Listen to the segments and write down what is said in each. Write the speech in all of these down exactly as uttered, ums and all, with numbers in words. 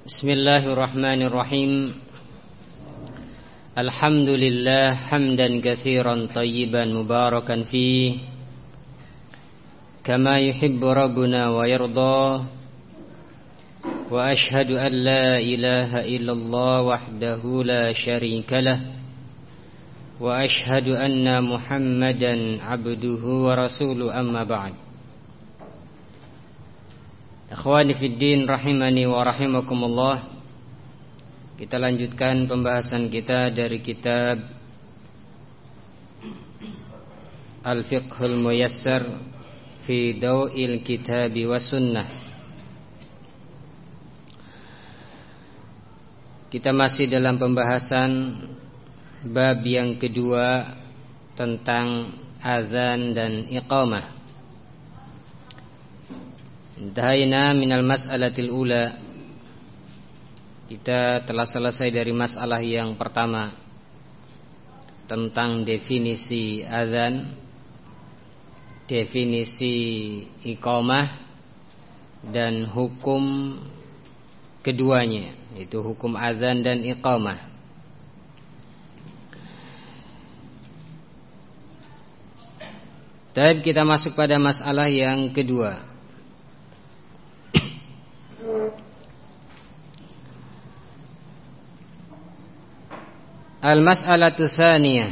Bismillahirrahmanirrahim. Alhamdulillah hamdan katsiran tayyiban mubarakan fihi kama yuhibbu rabbuna wa yarda. Wa ashhadu an la ilaha illallah wahdahu la syarika lah. Wa ashhadu anna Muhammadan abduhu wa rasuluhu, amma ba'd. Ikhwani fid din rahimani wa rahimakumullah. Kita lanjutkan pembahasan kita dari kitab Al-Fiqhul Muyassar fi Daw'il Kitabi was Sunnah. Kita masih dalam pembahasan bab yang kedua tentang azan dan iqamah. Intahaina minal mas'alatil ula. Kita telah selesai dari masalah yang pertama tentang definisi azan, definisi iqamah, dan hukum keduanya, yaitu hukum azan dan iqamah. Baik, kita masuk pada masalah yang kedua. Al-mas'alatu tsaniyah.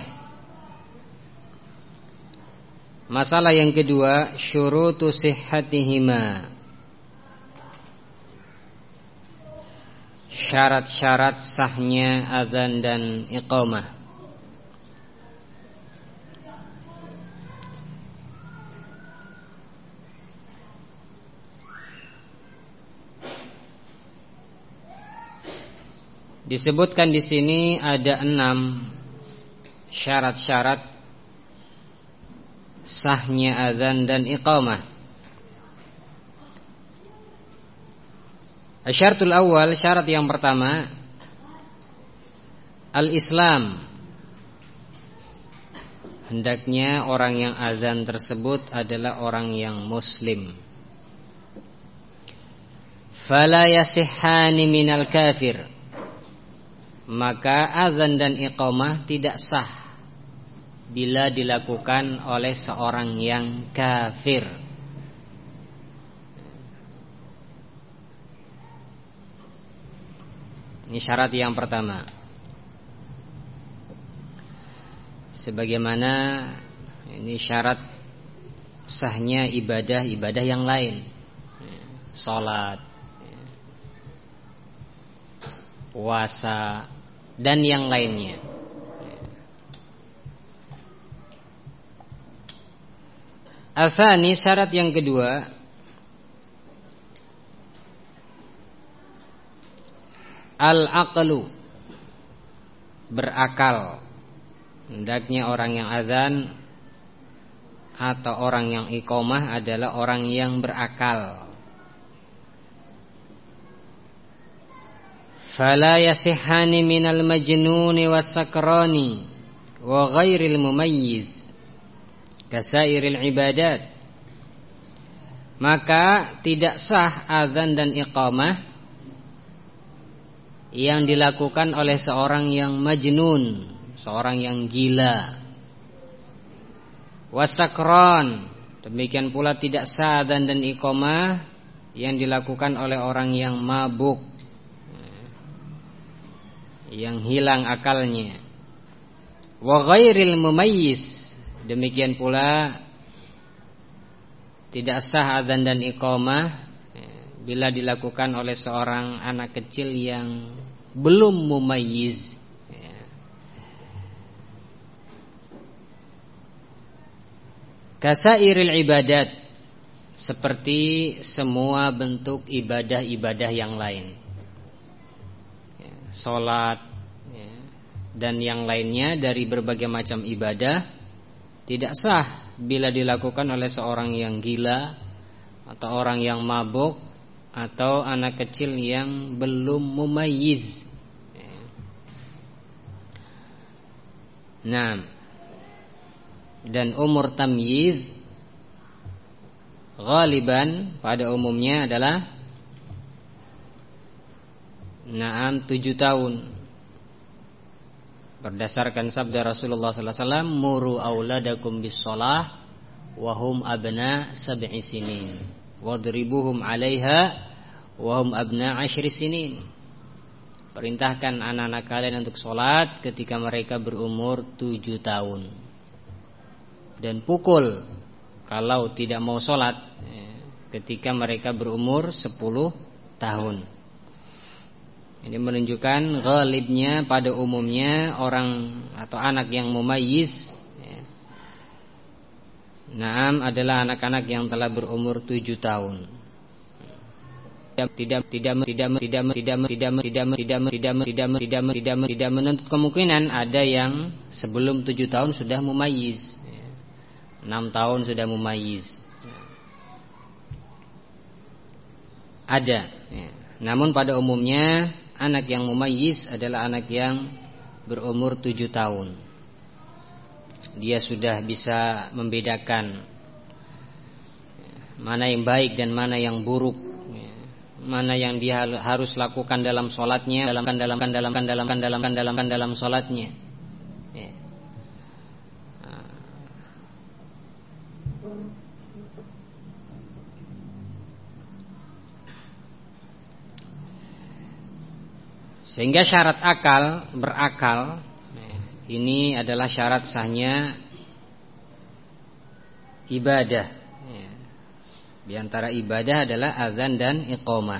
Masalah yang kedua, syurutu sihhatihima. Syarat-syarat sahnya azan dan iqamah. Disebutkan di sini ada enam syarat-syarat sahnya azan dan iqamah. Syaratul awal, syarat yang pertama, al-Islam. Hendaknya orang yang azan tersebut adalah orang yang muslim. Fala yasihhani minal kafir. Maka azan dan iqamah tidak sah bila dilakukan oleh seorang yang kafir. Ini syarat yang pertama. Sebagaimana ini syarat sahnya ibadah-ibadah yang lain, salat, puasa, dan yang lainnya. Al-thani, syarat yang kedua, al-aqlu, berakal. Hendaknya orang yang azan atau orang yang iqamah adalah orang yang berakal. Fala yasihhani minal majnuni was-sakrani wa ghairil mumayyiz kasairil ibadat. Maka tidak sah azan dan iqamah yang dilakukan oleh seorang yang majnun, seorang yang gila, was-sakran. Demikian pula tidak sah azan dan iqamah yang dilakukan oleh orang yang mabuk, yang hilang akalnya. Wa ghairil mumayyiz. Demikian pula tidak sah azan dan iqamah bila dilakukan oleh seorang anak kecil yang belum mumayyiz. Kasairil ibadat, seperti semua bentuk ibadah-ibadah yang lain, salat dan yang lainnya dari berbagai macam ibadah tidak sah bila dilakukan oleh seorang yang gila atau orang yang mabuk atau anak kecil yang belum mumayyiz. Nah, dan umur tamyiz ghaliban pada umumnya adalah Naam, tujuh tahun. Berdasarkan sabda Rasulullah sallallahu alaihi wasallam, muru auladakum bis-shalah wa hum abna sab'i sinin, wadribuhum 'alaiha wa hum abna 'ashri sinin. Perintahkan anak-anak kalian untuk sholat ketika mereka berumur tujuh tahun. Dan pukul kalau tidak mau sholat ketika mereka berumur sepuluh tahun. Ini menunjukkan ghalibnya pada umumnya orang atau anak yang mumayyiz, naam, adalah anak-anak yang telah berumur tujuh tahun. Tidak tidak tidak tidak tidak tidak tidak tidak tidak tidak tidak tidak tidak menuntut kemungkinan ada yang sebelum tujuh tahun sudah mumayyiz, enam tahun sudah mumayyiz, ada. Namun pada umumnya anak yang mumayyiz adalah anak yang berumur tujuh tahun. Dia sudah bisa membedakan mana yang baik dan mana yang buruk, mana yang dia harus lakukan dalam sholatnya, dalam dalam dalam dalam dalam dalam dalam sholatnya. Sehingga syarat akal, berakal, ini adalah syarat sahnya ibadah. Di antara ibadah adalah azan dan iqamah.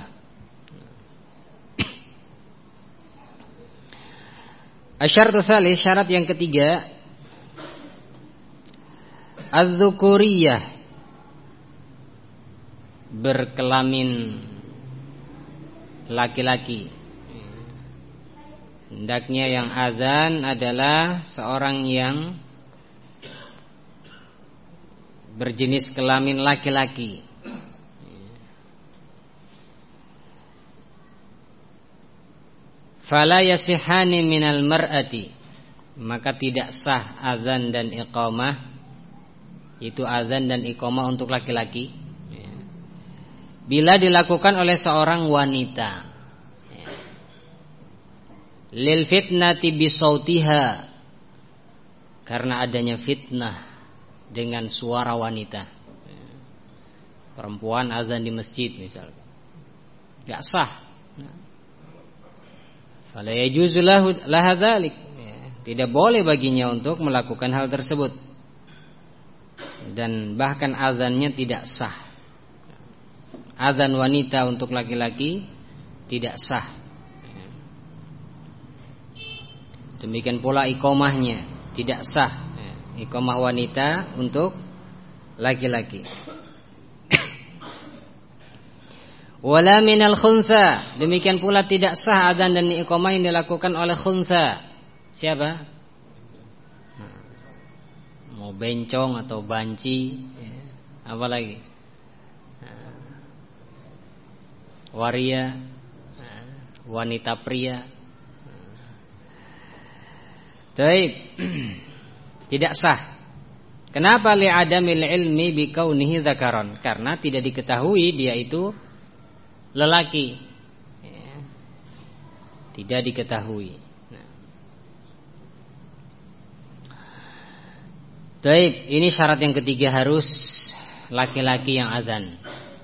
Asyaratu tsalits, syarat yang ketiga, az-dzukuriyah, berkelamin laki-laki. Hendaknya yang azan adalah seorang yang berjenis kelamin laki-laki. Fala yasihani minal mar'ati, maka tidak sah azan dan iqamah, itu azan dan iqamah untuk laki-laki, bila dilakukan oleh seorang wanita. Lil fitnati bisautiha, karena adanya fitnah dengan suara wanita. Perempuan azan di masjid misalnya, enggak sah. Fala yajuzu laha dzalik, tidak boleh baginya untuk melakukan hal tersebut. Dan bahkan azannya tidak sah. Azan wanita untuk laki-laki tidak sah. Demikian pula iqamahnya tidak sah, iqamah wanita untuk laki-laki. Wala minal khuntha, demikian pula tidak sah azan dan iqamah yang dilakukan oleh khuntha. Siapa? Mau bencong atau banci, apa lagi? Waria, wanita pria. Baik, tidak sah. Kenapa? Li'adamil ilmi bikaunihi dzakaron, karena tidak diketahui dia itu lelaki, ya. Tidak diketahui. Nah. Baik, ini syarat yang ketiga, harus laki-laki yang azan.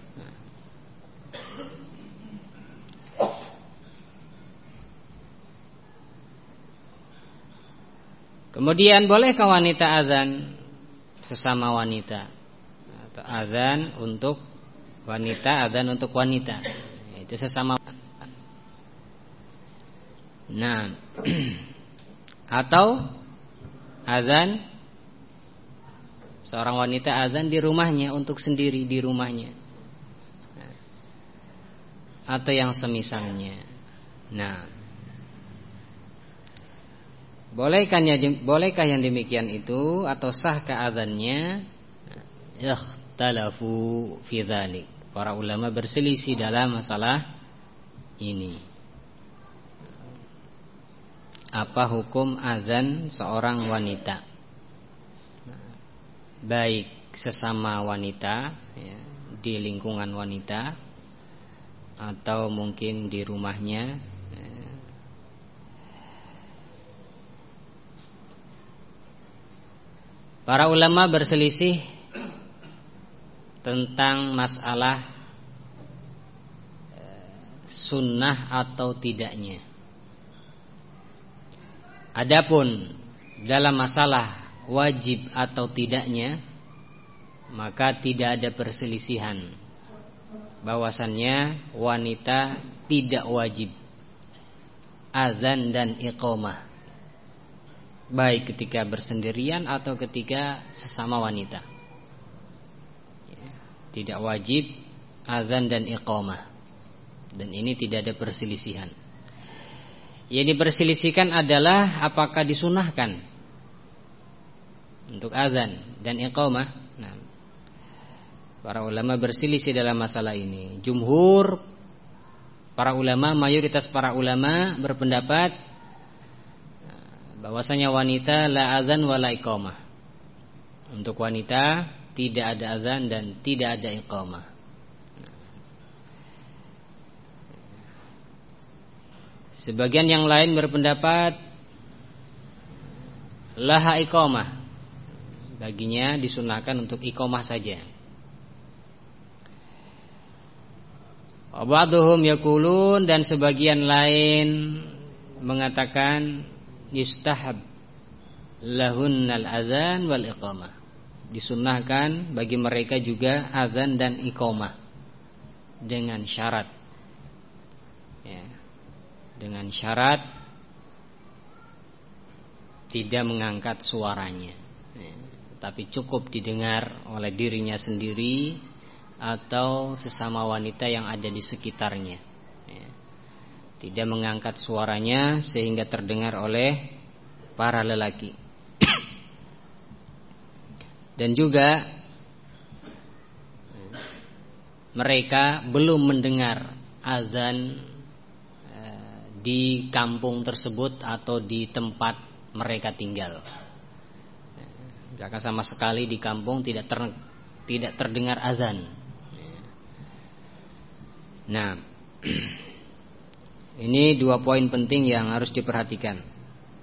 Kemudian bolehkah wanita azan sesama wanita, atau azan untuk wanita, azan untuk wanita, itu sesama. Nah, atau azan seorang wanita azan di rumahnya untuk sendiri di rumahnya, atau yang semisalnya. Nah, Bolehkah, bolehkah yang demikian itu, atau sahkah azannya? Ikhtalafu fi dzalik. Para ulama berselisih dalam masalah ini. Apa hukum azan seorang wanita? Baik sesama wanita, ya, di lingkungan wanita, atau mungkin di rumahnya, ya, Para ulama berselisih tentang masalah sunnah atau tidaknya. Adapun dalam masalah wajib atau tidaknya, maka tidak ada perselisihan bahwasannya wanita tidak wajib azan dan iqamah, baik ketika bersendirian atau ketika sesama wanita. Tidak wajib azan dan iqamah. Dan ini tidak ada perselisihan. Yang diperselisihkan adalah apakah disunahkan untuk azan dan iqamah. Nah, para ulama berselisih dalam masalah ini. Jumhur para ulama, mayoritas para ulama berpendapat bahwasanya wanita la azan wa la iqamah. Untuk wanita tidak ada azan dan tidak ada iqamah. Sebagian yang lain berpendapat laha iqamah, baginya disunahkan untuk iqamah saja. Wa ba'dhum yaqulun, dan sebagian lain mengatakan yustahab lahunnal azan wal iqamah, disunnahkan bagi mereka juga azan dan iqamah dengan syarat, ya, dengan syarat tidak mengangkat suaranya, ya, tapi cukup didengar oleh dirinya sendiri atau sesama wanita yang ada di sekitarnya, ya. Tidak mengangkat suaranya sehingga terdengar oleh para lelaki. Dan juga mereka belum mendengar azan di kampung tersebut atau di tempat mereka tinggal. Maka sama sekali di kampung tidak ter, tidak terdengar azan. Nah, ini dua poin penting yang harus diperhatikan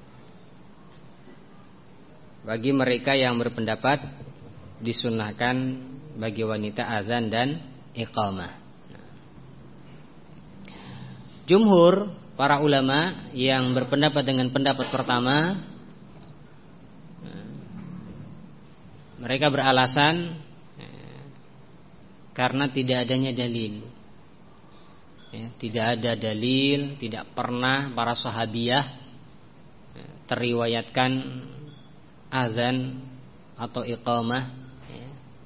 bagi mereka yang berpendapat disunahkan bagi wanita azan dan iqamah. Jumhur para ulama yang berpendapat dengan pendapat pertama, mereka beralasan karena tidak adanya dalil, ya, tidak ada dalil, tidak pernah para sahabiyah teriwayatkan azan atau iqamah, ya,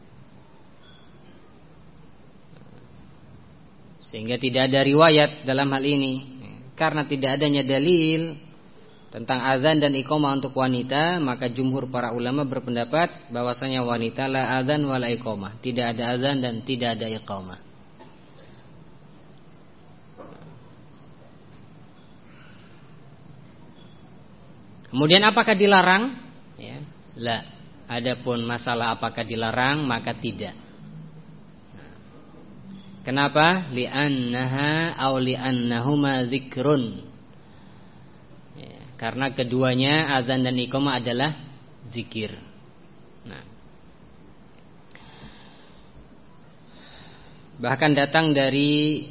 sehingga tidak ada riwayat dalam hal ini. Karena tidak adanya dalil tentang azan dan iqamah untuk wanita, maka jumhur para ulama berpendapat bahwasanya wanita la azan wa la iqamah, tidak ada azan dan tidak ada iqamah. Kemudian apakah dilarang? Ya, la. Adapun masalah apakah dilarang, maka tidak. Kenapa? Li'annaha aw li'annahuma zikrun, ya, karena keduanya azan dan iqamah adalah zikir. Nah, bahkan datang dari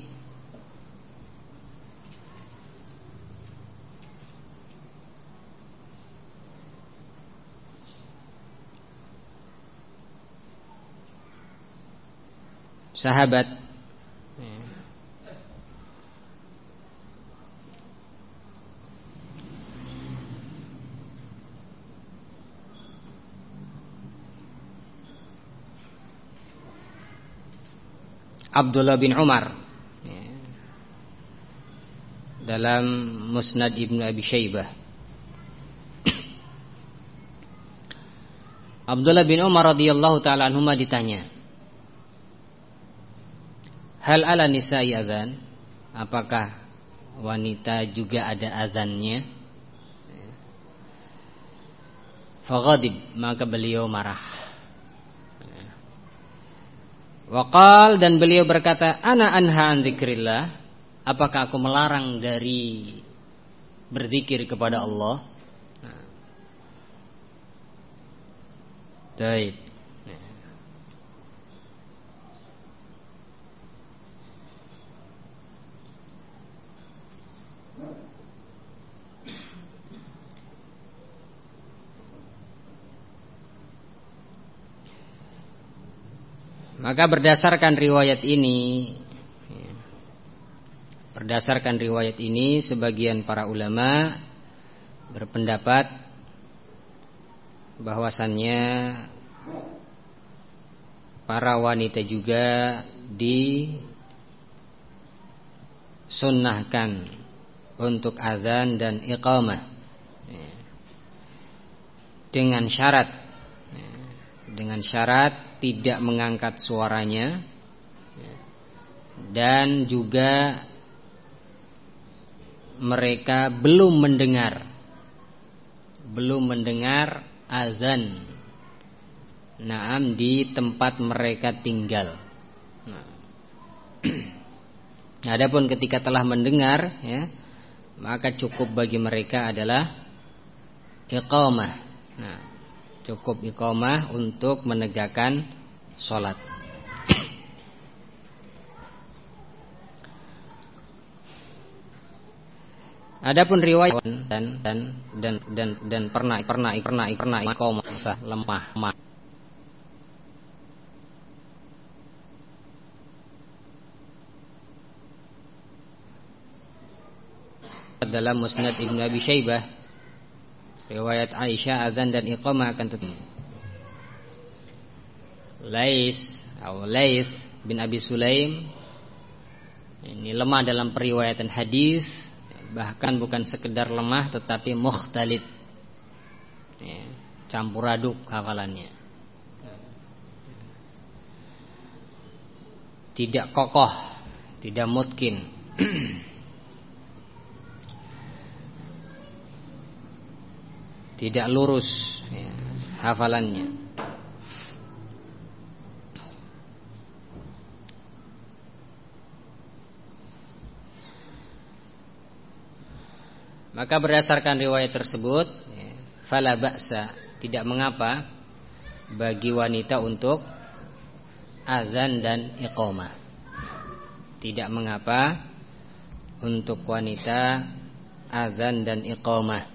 sahabat Abdullah bin Umar, ya, dalam Musnad Ibnu Abi Syaibah. Abdullah bin Umar radhiyallahu taala anhuma ditanya, hal ala nisa'i azan, apakah wanita juga ada azannya? Faghadib, maka beliau marah. Waqal, dan beliau berkata, ana anha an dzikrillah, apakah aku melarang dari berzikir kepada Allah? Baik. Maka berdasarkan riwayat ini Berdasarkan riwayat ini sebagian para ulama berpendapat bahwasannya para wanita juga disunnahkan untuk azan dan iqamah dengan syarat dengan syarat tidak mengangkat suaranya dan juga mereka belum mendengar belum mendengar azan naam di tempat mereka tinggal. Nah, adapun ketika telah mendengar ya, maka cukup bagi mereka adalah iqamah. Nah, cukup iqamah untuk menegakkan sholat. Adapun riwayat dan dan dan dan dan pernah pernah pernah pernah iqamah lemah lemah dalam Musnad Ibnu Abi Syaibah riwayat Aisyah azan dan iqamah akan tetap. Lais atau Lais bin Abi Sulaim ini lemah dalam periwayatan hadis, bahkan bukan sekedar lemah tetapi mukhtalid ya, campur aduk hafalannya, tidak kokoh, tidak mutkin. Tidak lurus ya, hafalannya. Maka berdasarkan riwayat tersebut ya, fala ba'sa, tidak mengapa bagi wanita untuk azan dan iqamah. Tidak mengapa untuk wanita azan dan iqamah.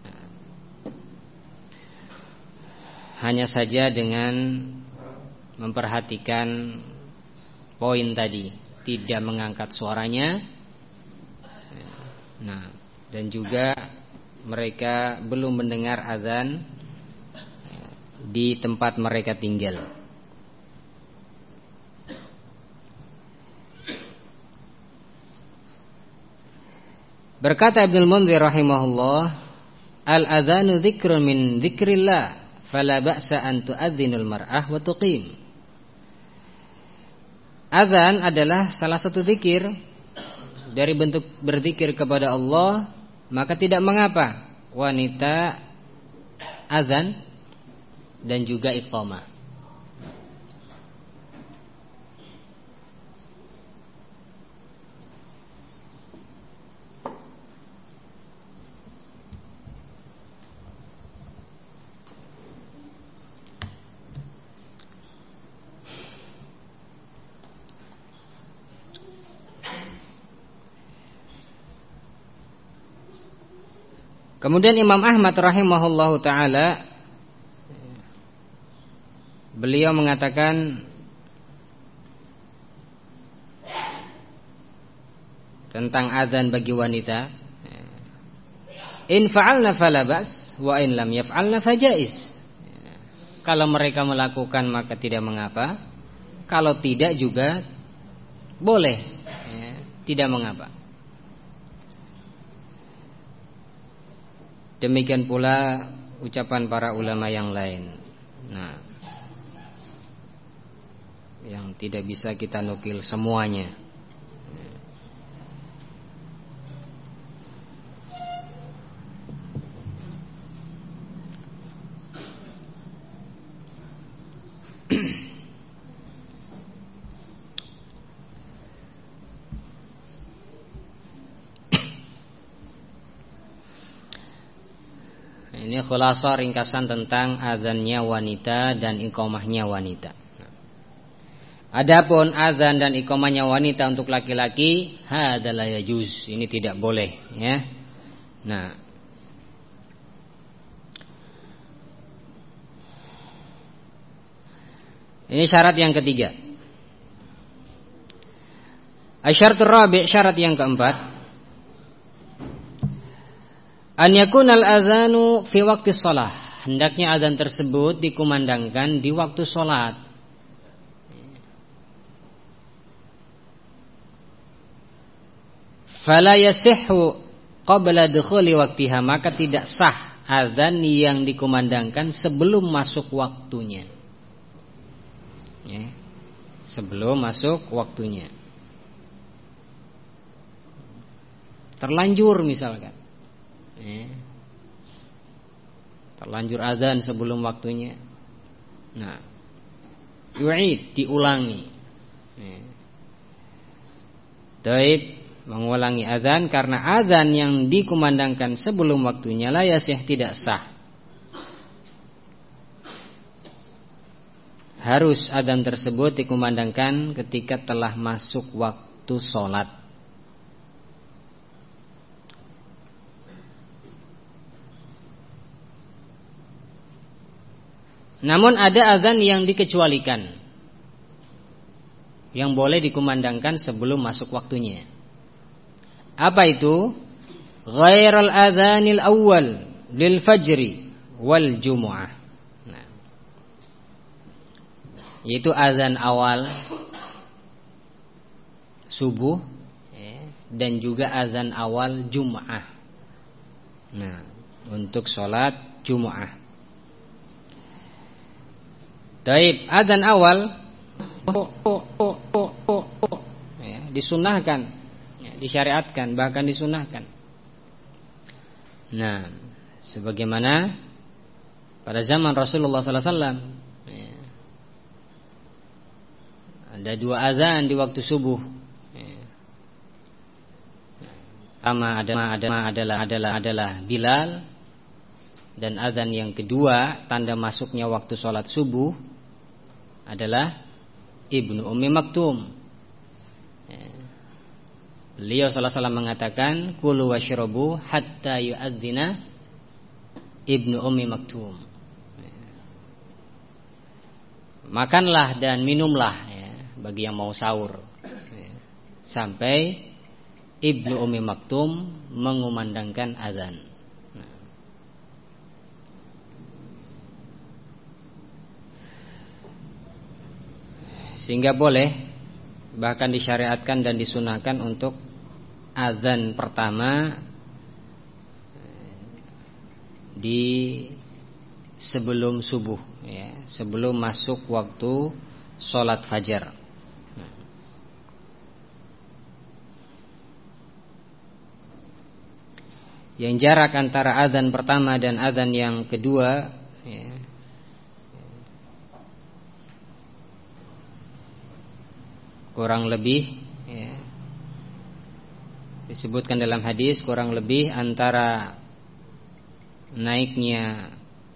Hanya saja dengan memperhatikan poin tadi, tidak mengangkat suaranya. Nah, dan juga mereka belum mendengar azan di tempat mereka tinggal. Berkata Ibnul Munzir rahimahullah, al-adzanu dzikrun min dzikrillah fala ba'sa an tu'adzinul mar'ah wa tuqim. Azan adalah salah satu zikir dari bentuk berzikir kepada Allah, maka tidak mengapa wanita azan dan juga iqamah. Kemudian Imam Ahmad rahimahullahu ta'ala, beliau mengatakan tentang azan bagi wanita, in fa'alna fala ba's wa in lam yaf'alna fajaiz. Kalau mereka melakukan maka tidak mengapa, kalau tidak juga boleh, tidak mengapa. Demikian pula ucapan para ulama yang lain. Nah, yang tidak bisa kita nukil semuanya. Ini khulasah ringkasan tentang azannya wanita dan iqamahnya wanita. Adapun azan dan iqamahnya wanita untuk laki-laki, hadza la yajuz, ini tidak boleh, ya. Nah, ini syarat yang ketiga. Asyaratur rabi', syarat yang keempat. An yakunal azanu fi waqti shalah. Hendaknya azan tersebut dikumandangkan di waktu salat. Fala yasihhu qabla dukhuli waqtiha, maka tidak sah azan yang dikumandangkan sebelum masuk waktunya. Ya, sebelum masuk waktunya. Terlanjur misalkan, ya, terlanjur azan sebelum waktunya. Nah, yu'id, diulangi. Ya. Taib, mengulangi azan karena azan yang dikumandangkan sebelum waktunya la yasih, tidak sah. Harus azan tersebut dikumandangkan ketika telah masuk waktu sholat. Namun ada azan yang dikecualikan, yang boleh dikumandangkan sebelum masuk waktunya. Apa itu? Ghairal adzanil awal lil fajri wal jumu'ah. Nah, yaitu azan awal subuh, ya, dan juga azan awal Jum'ah. Nah, untuk sholat Jum'ah. Taib, azan awal ya, disunahkan, ya, disyariatkan, bahkan disunahkan. Nah, sebagaimana pada zaman Rasulullah sallallahu alaihi wasallam, ya, ada dua azan di waktu subuh. Ya. Pertama adalah adalah adalah adalah Bilal, dan azan yang kedua tanda masuknya waktu sholat subuh adalah Ibnu Ummi Maktum. Ya. Beliau sallallahu alaihi wasallam mengatakan, kulu washrabu hatta yu'adzina Ibnu Ummi Maktum. Ya. Makanlah dan minumlah, ya, bagi yang mau sahur, ya, sampai Ibnu Ummi Maktum mengumandangkan azan. Sehingga boleh, bahkan disyariatkan dan disunahkan untuk azan pertama di sebelum subuh, ya, sebelum masuk waktu sholat fajar. Yang jarak antara azan pertama dan azan yang kedua, ya, kurang lebih, ya, disebutkan dalam hadis kurang lebih antara naiknya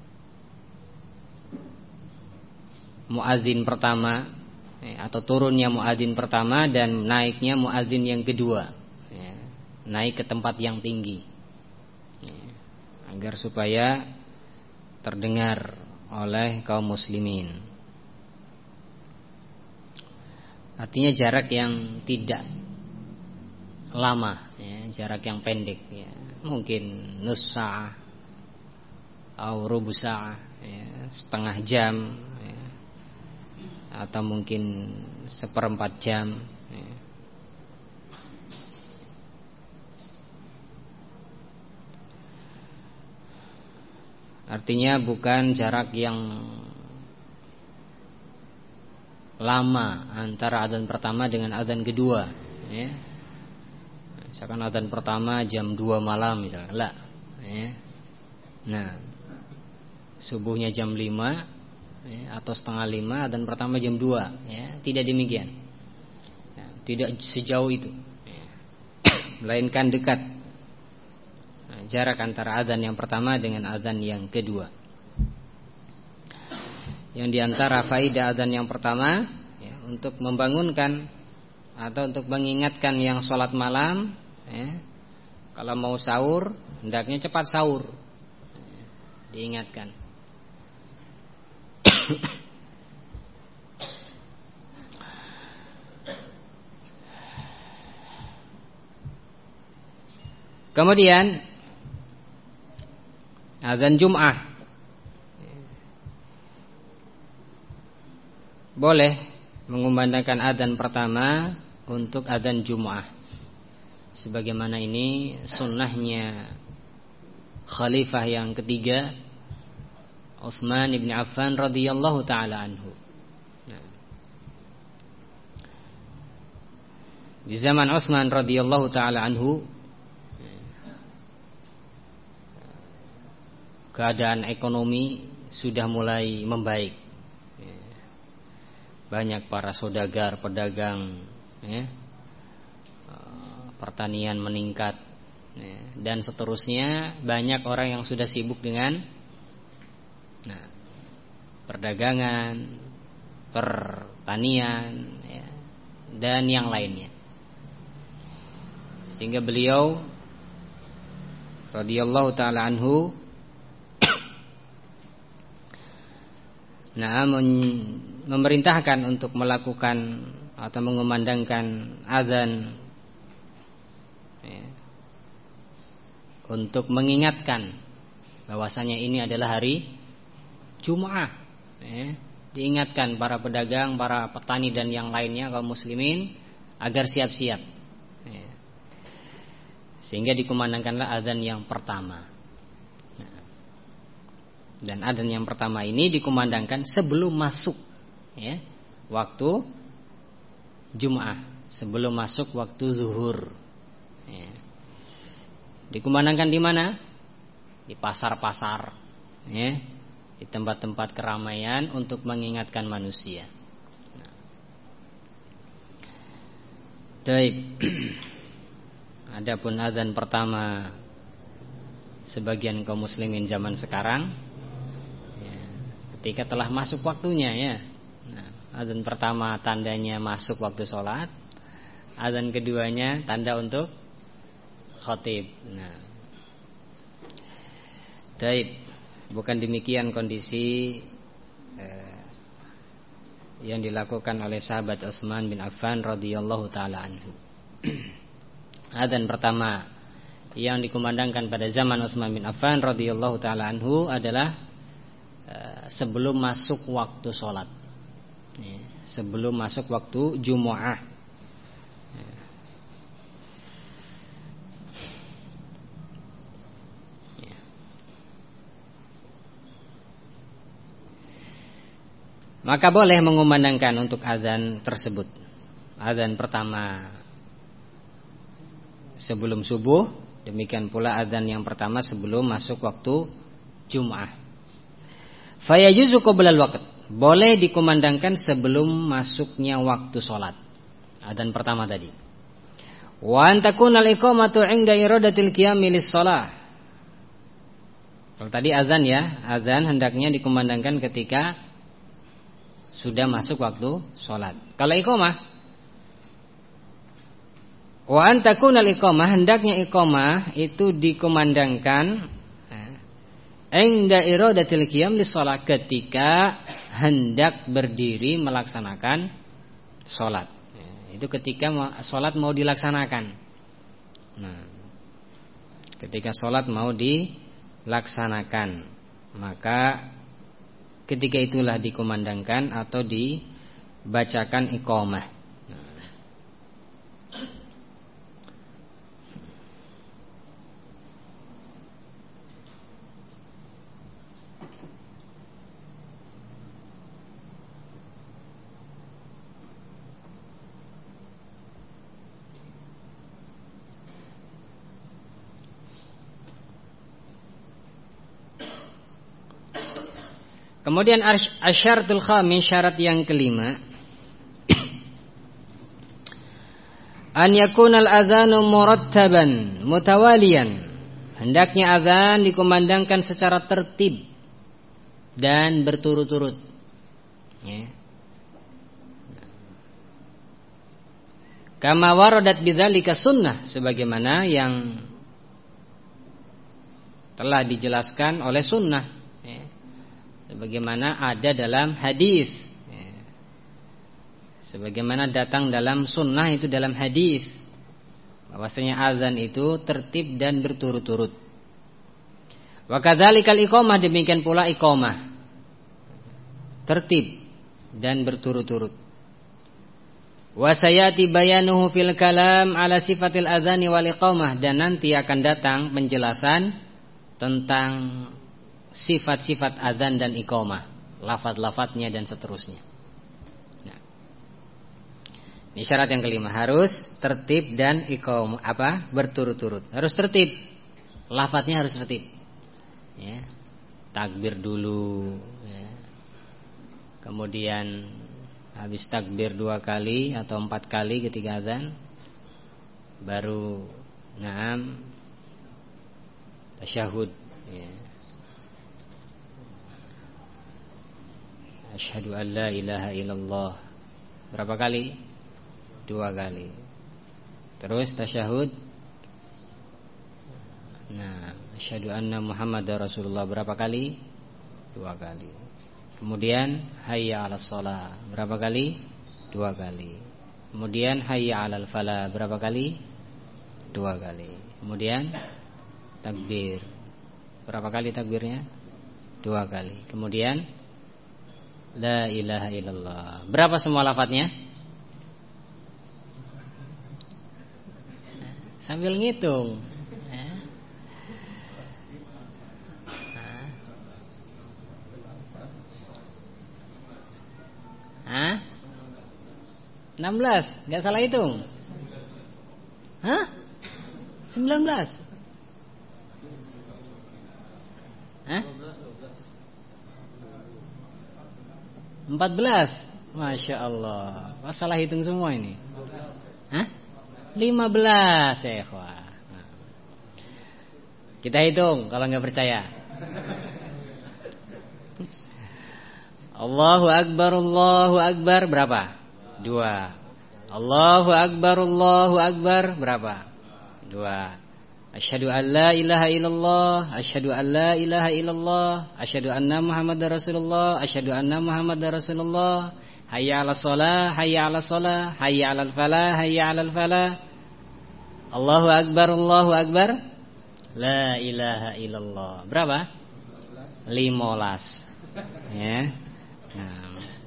muadzin pertama, ya, atau turunnya muadzin pertama dan naiknya muadzin yang kedua, ya, naik ke tempat yang tinggi, ya, agar supaya terdengar oleh kaum muslimin. Artinya jarak yang tidak lama, ya, jarak yang pendek, ya, mungkin nus sa'ah atau rubu sa'ah, ya, setengah jam, ya, atau mungkin seperempat jam, ya. Artinya bukan jarak yang lama antara adzan pertama dengan adzan kedua, ya. Misalkan adzan pertama jam dua malam misalnya, lah, ya. Nah, subuhnya jam lima, ya, atau setengah lima, adzan pertama jam dua, ya. Tidak demikian, ya, tidak sejauh itu, ya. Melainkan dekat, jarak antara azan yang pertama dengan azan yang kedua. Yang diantara faidah azan yang pertama ya, untuk membangunkan atau untuk mengingatkan yang sholat malam ya, kalau mau sahur hendaknya cepat sahur ya, diingatkan. Kemudian azan Jum'ah boleh mengumandangkan azan pertama untuk azan Jum'ah, sebagaimana ini sunnahnya khalifah yang ketiga Utsman bin Affan radhiyallahu taala anhu. Nah, di zaman Utsman radhiyallahu taala anhu keadaan ekonomi sudah mulai membaik. Banyak para saudagar, pedagang, ya, pertanian meningkat, ya, dan seterusnya. Banyak orang yang sudah sibuk dengan nah, perdagangan, pertanian, ya, dan yang lainnya. Sehingga beliau radhiyallahu taala anhu nah memerintahkan untuk melakukan atau mengumandangkan azan ya, untuk mengingatkan bahwasanya ini adalah hari Jum'ah ya. Diingatkan para pedagang, para petani dan yang lainnya kaum muslimin agar siap-siap ya. Sehingga dikumandangkanlah azan yang pertama. Dan adzan yang pertama ini dikumandangkan sebelum masuk ya, waktu Jum'ah, sebelum masuk waktu zuhur ya. Dikumandangkan di mana? Di pasar-pasar ya, di tempat-tempat keramaian untuk mengingatkan manusia. Nah. Baik. Adapun adzan pertama sebagian kaum muslimin zaman sekarang ketika telah masuk waktunya ya. Nah, adzan pertama tandanya masuk waktu sholat, adzan keduanya tanda untuk khatib. Nah, baik, bukan demikian kondisi eh, yang dilakukan oleh sahabat Utsman bin Affan radhiyallahu taala anhu. Adzan pertama yang dikumandangkan pada zaman Utsman bin Affan radhiyallahu taala anhu adalah sebelum masuk waktu sholat ya, sebelum masuk waktu Jumu'ah ya. Ya. Maka boleh mengumandangkan untuk azan tersebut, azan pertama sebelum subuh, demikian pula azan yang pertama sebelum masuk waktu Jum'ah. Fayajuzu qoblal waqt, boleh dikumandangkan sebelum masuknya waktu sholat, adzan pertama tadi. Wa an takunal iqamatu 'inda iradatil qiyami lis-shalah. Kalau tadi azan ya, azan hendaknya dikumandangkan ketika sudah masuk waktu sholat. Kalau iqamah, wa an takunal iqamah, hendaknya iqamah itu dikumandangkan inda iradatil qiyam lis-shalah, ketika hendak berdiri melaksanakan sholat. Itu ketika sholat mau dilaksanakan. Nah, ketika sholat mau dilaksanakan, maka ketika itulah dikumandangkan atau dibacakan iqamah. Kemudian asyaratul khamis, syarat yang kelima, an yakunal adzanu murattaban mutawaliyan, hendaknya azan dikumandangkan secara tertib dan berturut-turut. Ya. Kama waradat bidzalika sunnah, sebagaimana yang telah dijelaskan oleh sunnah, ya. Sebagaimana ada dalam hadis, ya. Sebagaimana datang dalam sunnah itu dalam hadis, bahwasanya azan itu tertib dan berturut-turut. Wa kadzalikal iqamah, demikian pula iqamah tertib dan berturut-turut. Wa sayati bayanuhu fil kalam ala sifatil adzani wal iqamah, dan nanti akan datang penjelasan tentang sifat-sifat adzan dan iqamah, lafaz-lafaznya dan seterusnya. Nah, ini syarat yang kelima, harus tertib dan iqamah apa? Berturut-turut. Harus tertib. Lafaznya harus tertib. Ya. Takbir dulu, ya. Kemudian habis takbir dua kali atau empat kali ketika adzan, baru naam tasyahud, ya. Asyhadu an la ilaha illallah. Berapa kali? Dua kali. Terus tasyahud. Nah, asyhadu anna Muhammadar Rasulullah berapa kali? Dua kali. Kemudian hayya 'alas shalah berapa kali? Dua kali. Kemudian hayya 'alal falah berapa kali? Dua kali. Kemudian takbir. Berapa kali takbirnya? Dua kali. Kemudian la ilaha illallah. Berapa semua lafadznya? Sambil ngitung. Hah? enam belas, gak salah hitung. Hah? sembilan belas. Hah? empat belas. Masya Allah. Wah, salah hitung semua ini. Hah? lima belas ya ikhwah. Nah. Kita hitung kalau gak percaya. Allahu Akbar, Allahu Akbar berapa? Dua. Allahu Akbar, Allahu Akbar berapa? Dua. Asyhadu an la ilaha illallah, asyhadu an la ilaha illallah, asyhadu anna Muhammadar Rasulullah, asyhadu anna Muhammadar Rasulullah. Hayya 'alas shalah, hayya 'alas shalah, hayya 'alal falah, hayya 'alal falah. Allahu Akbar, Allahu Akbar. La ilaha illallah. Berapa? lima belas. Ya. Nah.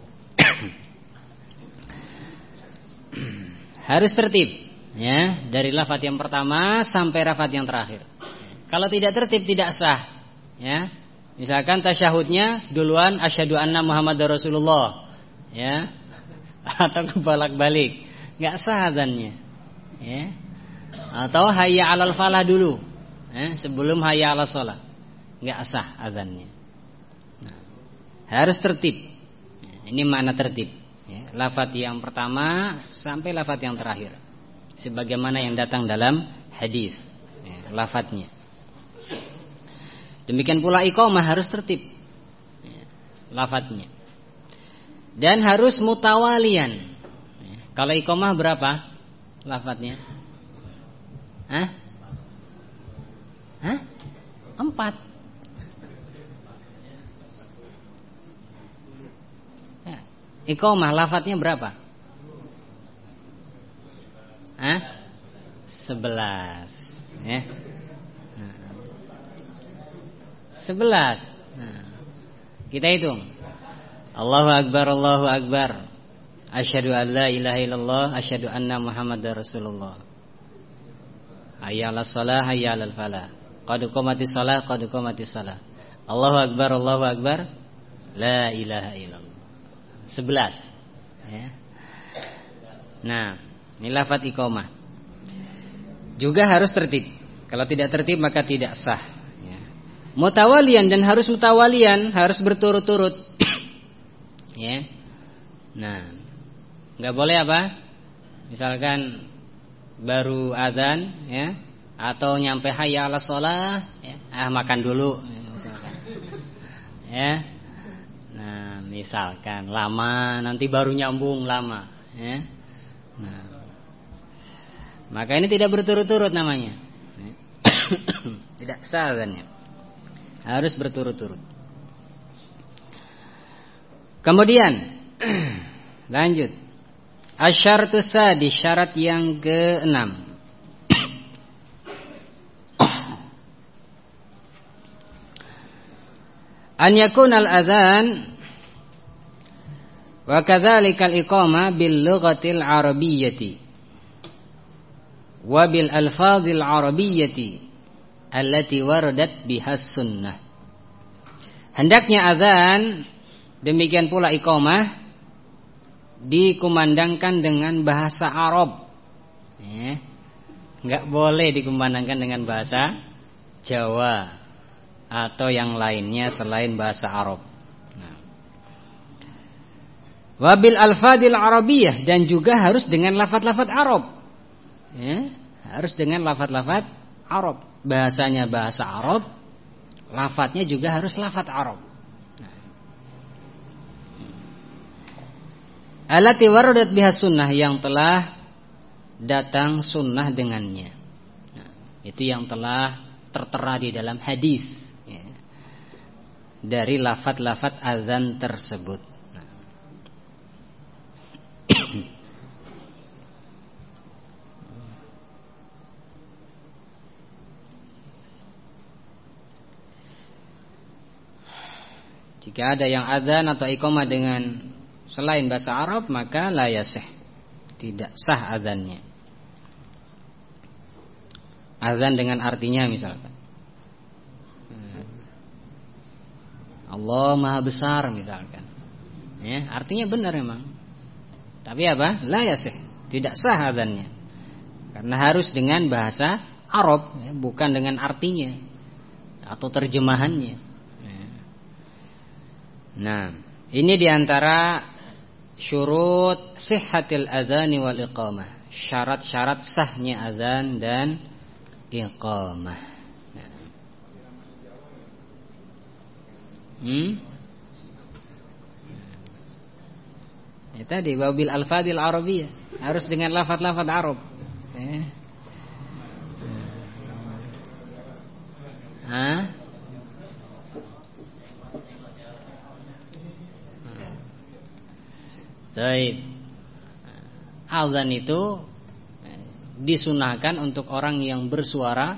Harus tertib, ya, dari lafaz yang pertama sampai lafaz yang terakhir. Kalau tidak tertib tidak sah, ya. Misalkan tasyahudnya duluan asyhadu anna Muhammadar Rasulullah, ya, atau kebalak-balik, nggak sah adzannya, ya. Atau hayya 'alal falah dulu, ya, sebelum hayya 'alas shalah, nggak sah adzannya. Nah, harus tertib. Ini makna tertib, ya, lafaz yang pertama sampai lafaz yang terakhir, sebagaimana yang datang dalam hadis, ya, lafaznya. Demikian pula iqamah harus tertib, ya, lafaznya. Dan harus mutawalian, ya. Kalau iqamah berapa lafaznya? Hah? Hah? Empat. Iqamah lafadznya berapa? Hah? Sebelas, ya. Nah. Sebelas. Nah. Kita hitung. Allahu Akbar, Allahu Akbar. Asyhadu an la ilaha illallah, asyhadu anna Muhammadar Rasulullah. Hayya 'alas shalah, hayya 'alal falah. Qad qamatis shalah, qad qamatis shalah. Allahu Akbar, Allahu Akbar. La ilaha illallah. Sebelas, ya. Nah, ini lafaz iqamah juga harus tertib. Kalau tidak tertib maka tidak sah, ya. Mutawalian, dan harus mutawalian, harus berturut-turut. Ya. Nah, nggak boleh apa? Misalkan baru azan, ya, atau nyampe hayya 'alas shalah ah makan dulu misalkan. Ya. Nah, misalkan lama nanti baru nyambung lama, ya. Nah. Maka ini tidak berturut-turut namanya. Tidak sah azannya. Harus berturut-turut. Kemudian lanjut. Asyaratu sadi, syarat yang keenam. An yakuna al-adzan wa kadzalika al-iqamah bil lughatil arabiyyati wa bil alfazil arabiyyati allati waradat bihas sunnah. Hendaknya adzan demikian pula iqamah dikumandangkan dengan bahasa Arab. Ya. Enggak boleh dikumandangkan dengan bahasa Jawa atau yang lainnya selain bahasa Arab. Nah. Wabil alfadil arabiyyah, dan juga harus dengan lafaz-lafaz Arab. Ya, harus dengan lafaz-lafaz Arab. Bahasanya bahasa Arab, lafaznya juga harus lafaz Arab. Nah. Allati waradat biha sunnah, yang telah datang sunnah dengannya. Nah, itu yang telah tertera di dalam hadis. Dari lafaz-lafaz azan tersebut. Nah. Jika ada yang azan atau iqamah dengan selain bahasa Arab, maka la yasih, tidak sah azannya. Azan dengan artinya misalkan Allah Maha Besar misalkan, ya, artinya benar memang. Tapi apa? La yasih, tidak sah adzannya. Karena harus dengan bahasa Arab, ya, bukan dengan artinya atau terjemahannya. Ya. Nah, ini diantara syurut sihhatil adzani wal iqamah, syarat-syarat sahnya adzan dan iqamah. Hmm? Ya tadi wabil alfadil arabiyyah, harus dengan lafaz-lafaz Arab. Eh. Hah? Baik. Azan itu disunahkan untuk orang yang bersuara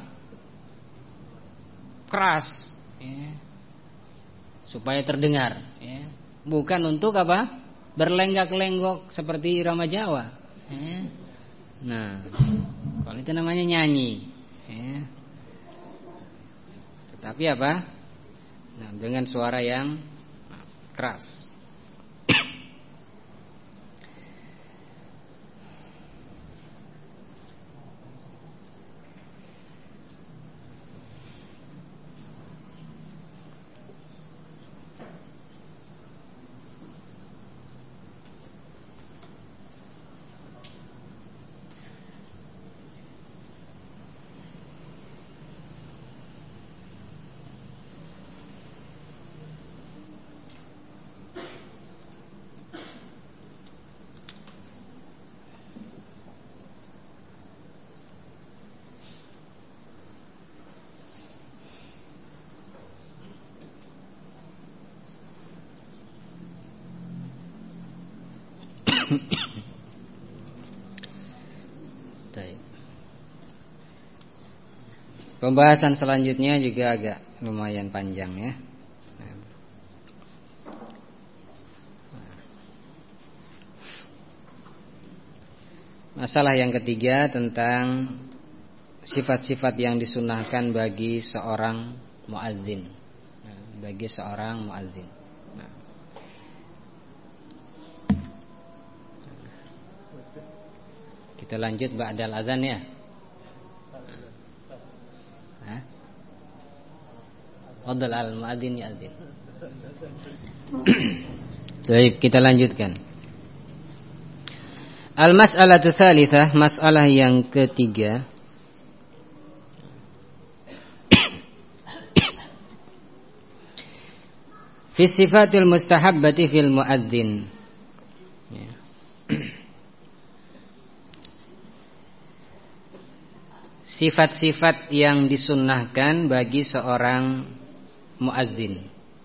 keras, ya, supaya terdengar, ya. Bukan untuk apa? Berlenggak-lenggok seperti irama Jawa, ya. Nah, kalau itu namanya nyanyi, ya. Tetapi apa? Nah, dengan suara yang keras. Pembahasan selanjutnya juga agak lumayan panjang, ya. Masalah yang ketiga tentang sifat-sifat yang disunahkan bagi seorang muadzin, bagi seorang muadzin. Kita lanjut ba'dal azan, ya. Hah? Fadhal al-muadzin ya'dzin. Baik, kita lanjutkan. Al-mas'alatu tsalitsah, masalah yang ketiga. Fi sifatil mustahabbati fil muadzin. Ya. Sifat-sifat yang disunnahkan bagi seorang muadzin.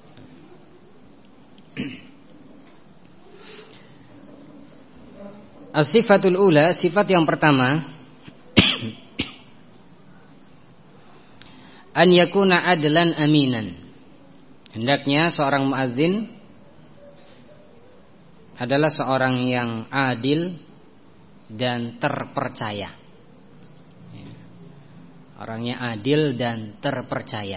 As-sifatul ula, sifat yang pertama, an yakuna adlan aminan. Hendaknya seorang muadzin adalah seorang yang adil dan terpercaya. Orangnya adil dan terpercaya.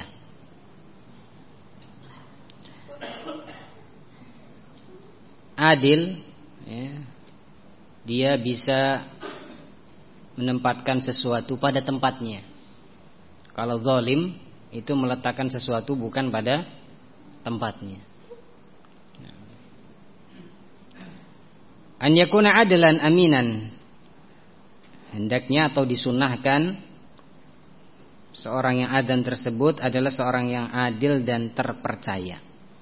Adil, ya, dia bisa menempatkan sesuatu pada tempatnya. Kalau zalim itu meletakkan sesuatu bukan pada tempatnya. An yakuna adlan aminan. Hendaknya atau disunnahkan seorang yang adzan tersebut adalah seorang yang adil dan terpercaya.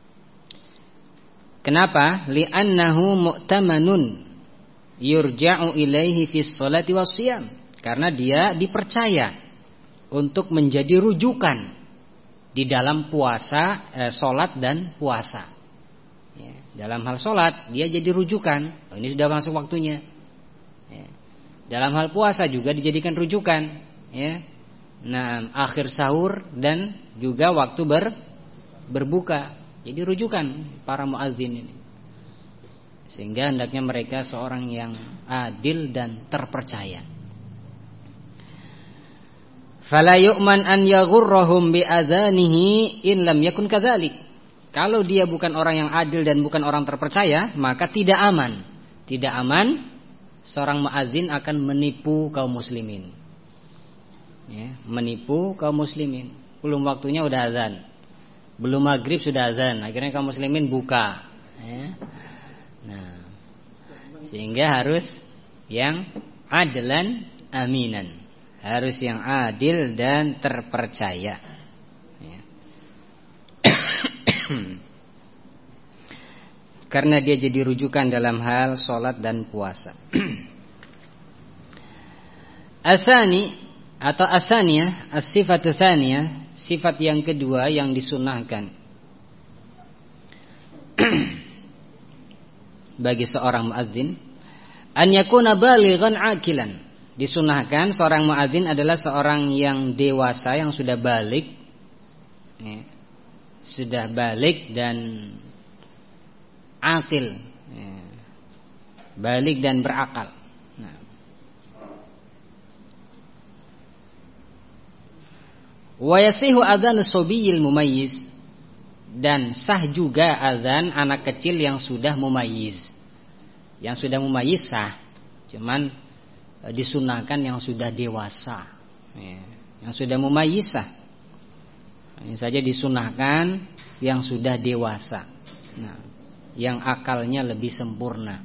Kenapa? Li'annahu mu'tamanun yurja'u ilaihi fis sholati wassiyam. Karena dia dipercaya untuk menjadi rujukan di dalam puasa, eh, solat dan puasa. Ya, dalam hal solat dia jadi rujukan. Oh, ini sudah masuk waktunya. Ya. Dalam hal puasa juga dijadikan rujukan. Ya. Nah, akhir sahur dan juga waktu ber, berbuka. Jadi rujukan para muadzin ini. Sehingga hendaknya mereka seorang yang adil dan terpercaya. Fala yu'man an yaghurrahum bi adzanihi in lam yakun kadzalik. Kalau dia bukan orang yang adil dan bukan orang terpercaya, maka tidak aman. Tidak aman seorang muadzin akan menipu kaum muslimin. Ya, menipu kaum muslimin. Belum waktunya udah azan. Belum maghrib sudah azan. Akhirnya kaum muslimin buka. Ya. Nah, sehingga harus yang adlan aminan. Harus yang adil dan terpercaya. Ya. Karena dia jadi rujukan dalam hal sholat dan puasa. Atsani atau asaniyah, as-sifatu tsaniyah, sifat yang kedua yang disunnahkan bagi seorang muadzin, an yakuna balighan aqilan. Disunnahkan seorang muadzin adalah seorang yang dewasa, yang sudah balik, ya, sudah balik dan aqil, ya, balik dan berakal. Nah. Wa yasihu adzan as-sabiyil mumayyiz, dan sah juga azan anak kecil yang sudah mumayyiz. Yang sudah mumayyiz sah, cuman disunnahkan yang sudah dewasa, ya, yang sudah mumayyiz sah. Ini saja disunnahkan yang sudah dewasa, nah, yang akalnya lebih sempurna.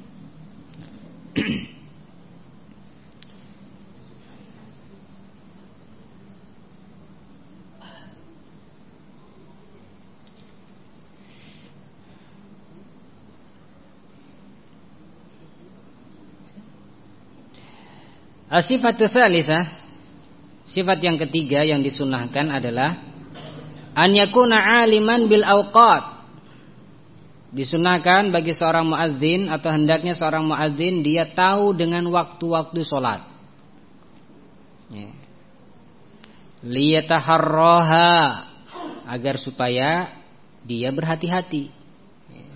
As-sifatu tsalisah, sifat yang ketiga yang disunnahkan adalah an yakuna aliman bil awqat. Disunnahkan bagi seorang muadzin atau hendaknya seorang muadzin dia tahu dengan waktu-waktu sholat. Ya. Liyataharraha, agar supaya dia berhati-hati, ya,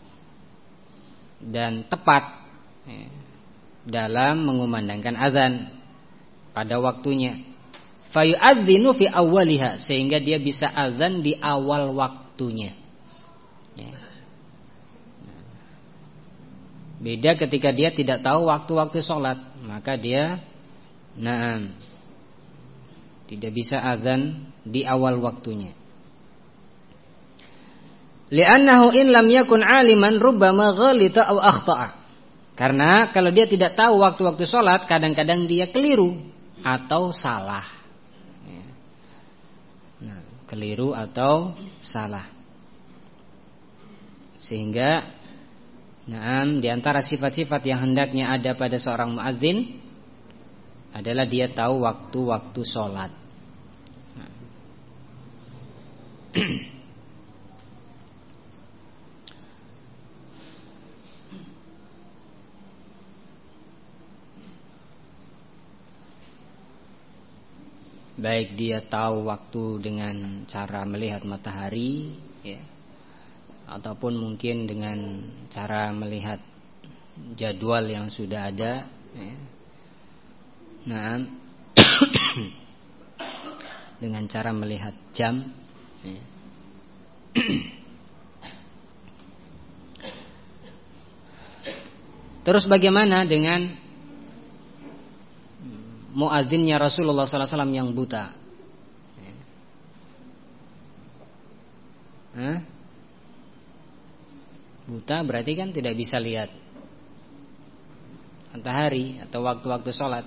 dan tepat, ya, dalam mengumandangkan azan pada waktunya. Fayu'adzinu fi awwaliha, sehingga dia bisa azan di awal waktunya. Ya. Beda ketika dia tidak tahu waktu-waktu sholat, maka dia na'am tidak bisa azan di awal waktunya. Li'annahu in lam yakun aliman rubbama ghalita aw akhta'a. Karena kalau dia tidak tahu waktu-waktu sholat, kadang-kadang dia keliru atau salah. Nah, keliru atau salah. Sehingga nah, di antara sifat-sifat yang hendaknya ada pada seorang muadzin adalah dia tahu waktu-waktu sholat. Nah. Baik dia tahu waktu dengan cara melihat matahari, ya, ataupun mungkin dengan cara melihat jadwal yang sudah ada, ya. Nah, dengan cara melihat jam, ya. Terus bagaimana dengan muadzinnya Rasulullah sallallahu alaihi wasallam yang buta? Hah? Buta berarti kan tidak bisa lihat matahari atau waktu-waktu sholat.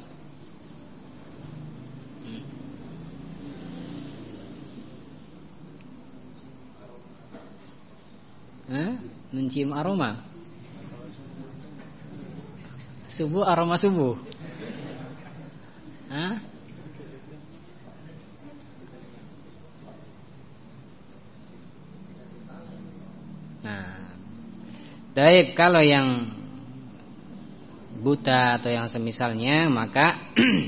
Hah? Mencium aroma subuh, aroma subuh. Hah? Nah, baik, kalau yang buta atau yang semisalnya, maka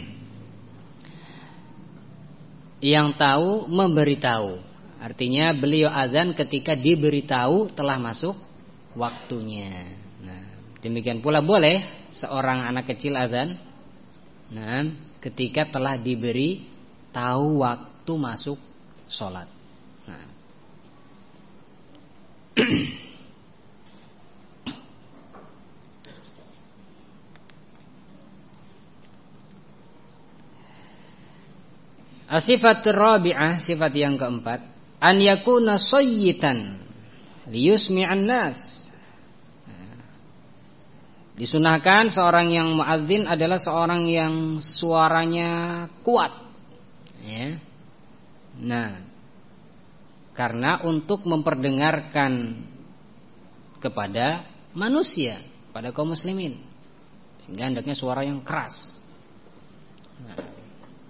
yang tahu memberitahu. Artinya beliau azan ketika diberitahu telah masuk waktunya. Nah, demikian pula boleh seorang anak kecil azan, nah, ketika telah diberi tahu waktu masuk sholat. Nah. As-sifat rabi'ah, sifat yang keempat, an yakuna sayyitan liyusmi'an nas. Disunahkan seorang yang muadzin adalah seorang yang suaranya kuat, ya. Nah, karena untuk memperdengarkan kepada manusia, pada kaum muslimin, sehingga hendaknya suara yang keras. Nah.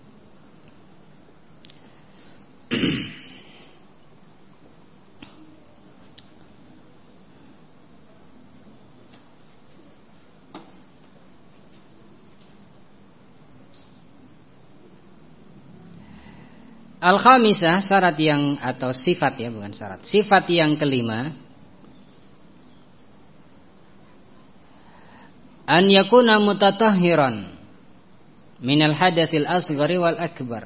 Al-khamisah, syarat yang atau sifat, ya, bukan syarat. Sifat yang kelima, an yakuna mutatahhiran minal hadatsil asghari wal akbar.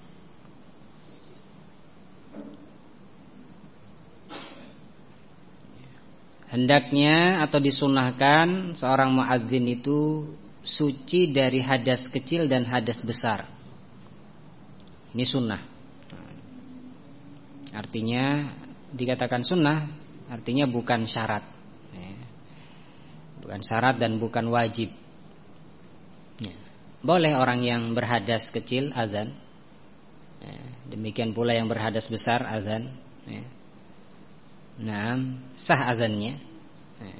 Hendaknya atau disunahkan seorang muadzin itu suci dari hadas kecil dan hadas besar. Ini sunnah. Artinya dikatakan sunnah, artinya bukan syarat, ya. Bukan syarat dan bukan wajib, ya. Boleh orang yang berhadas kecil azan, ya. Demikian pula yang berhadas besar azan, ya. Nah, sah azannya, ya.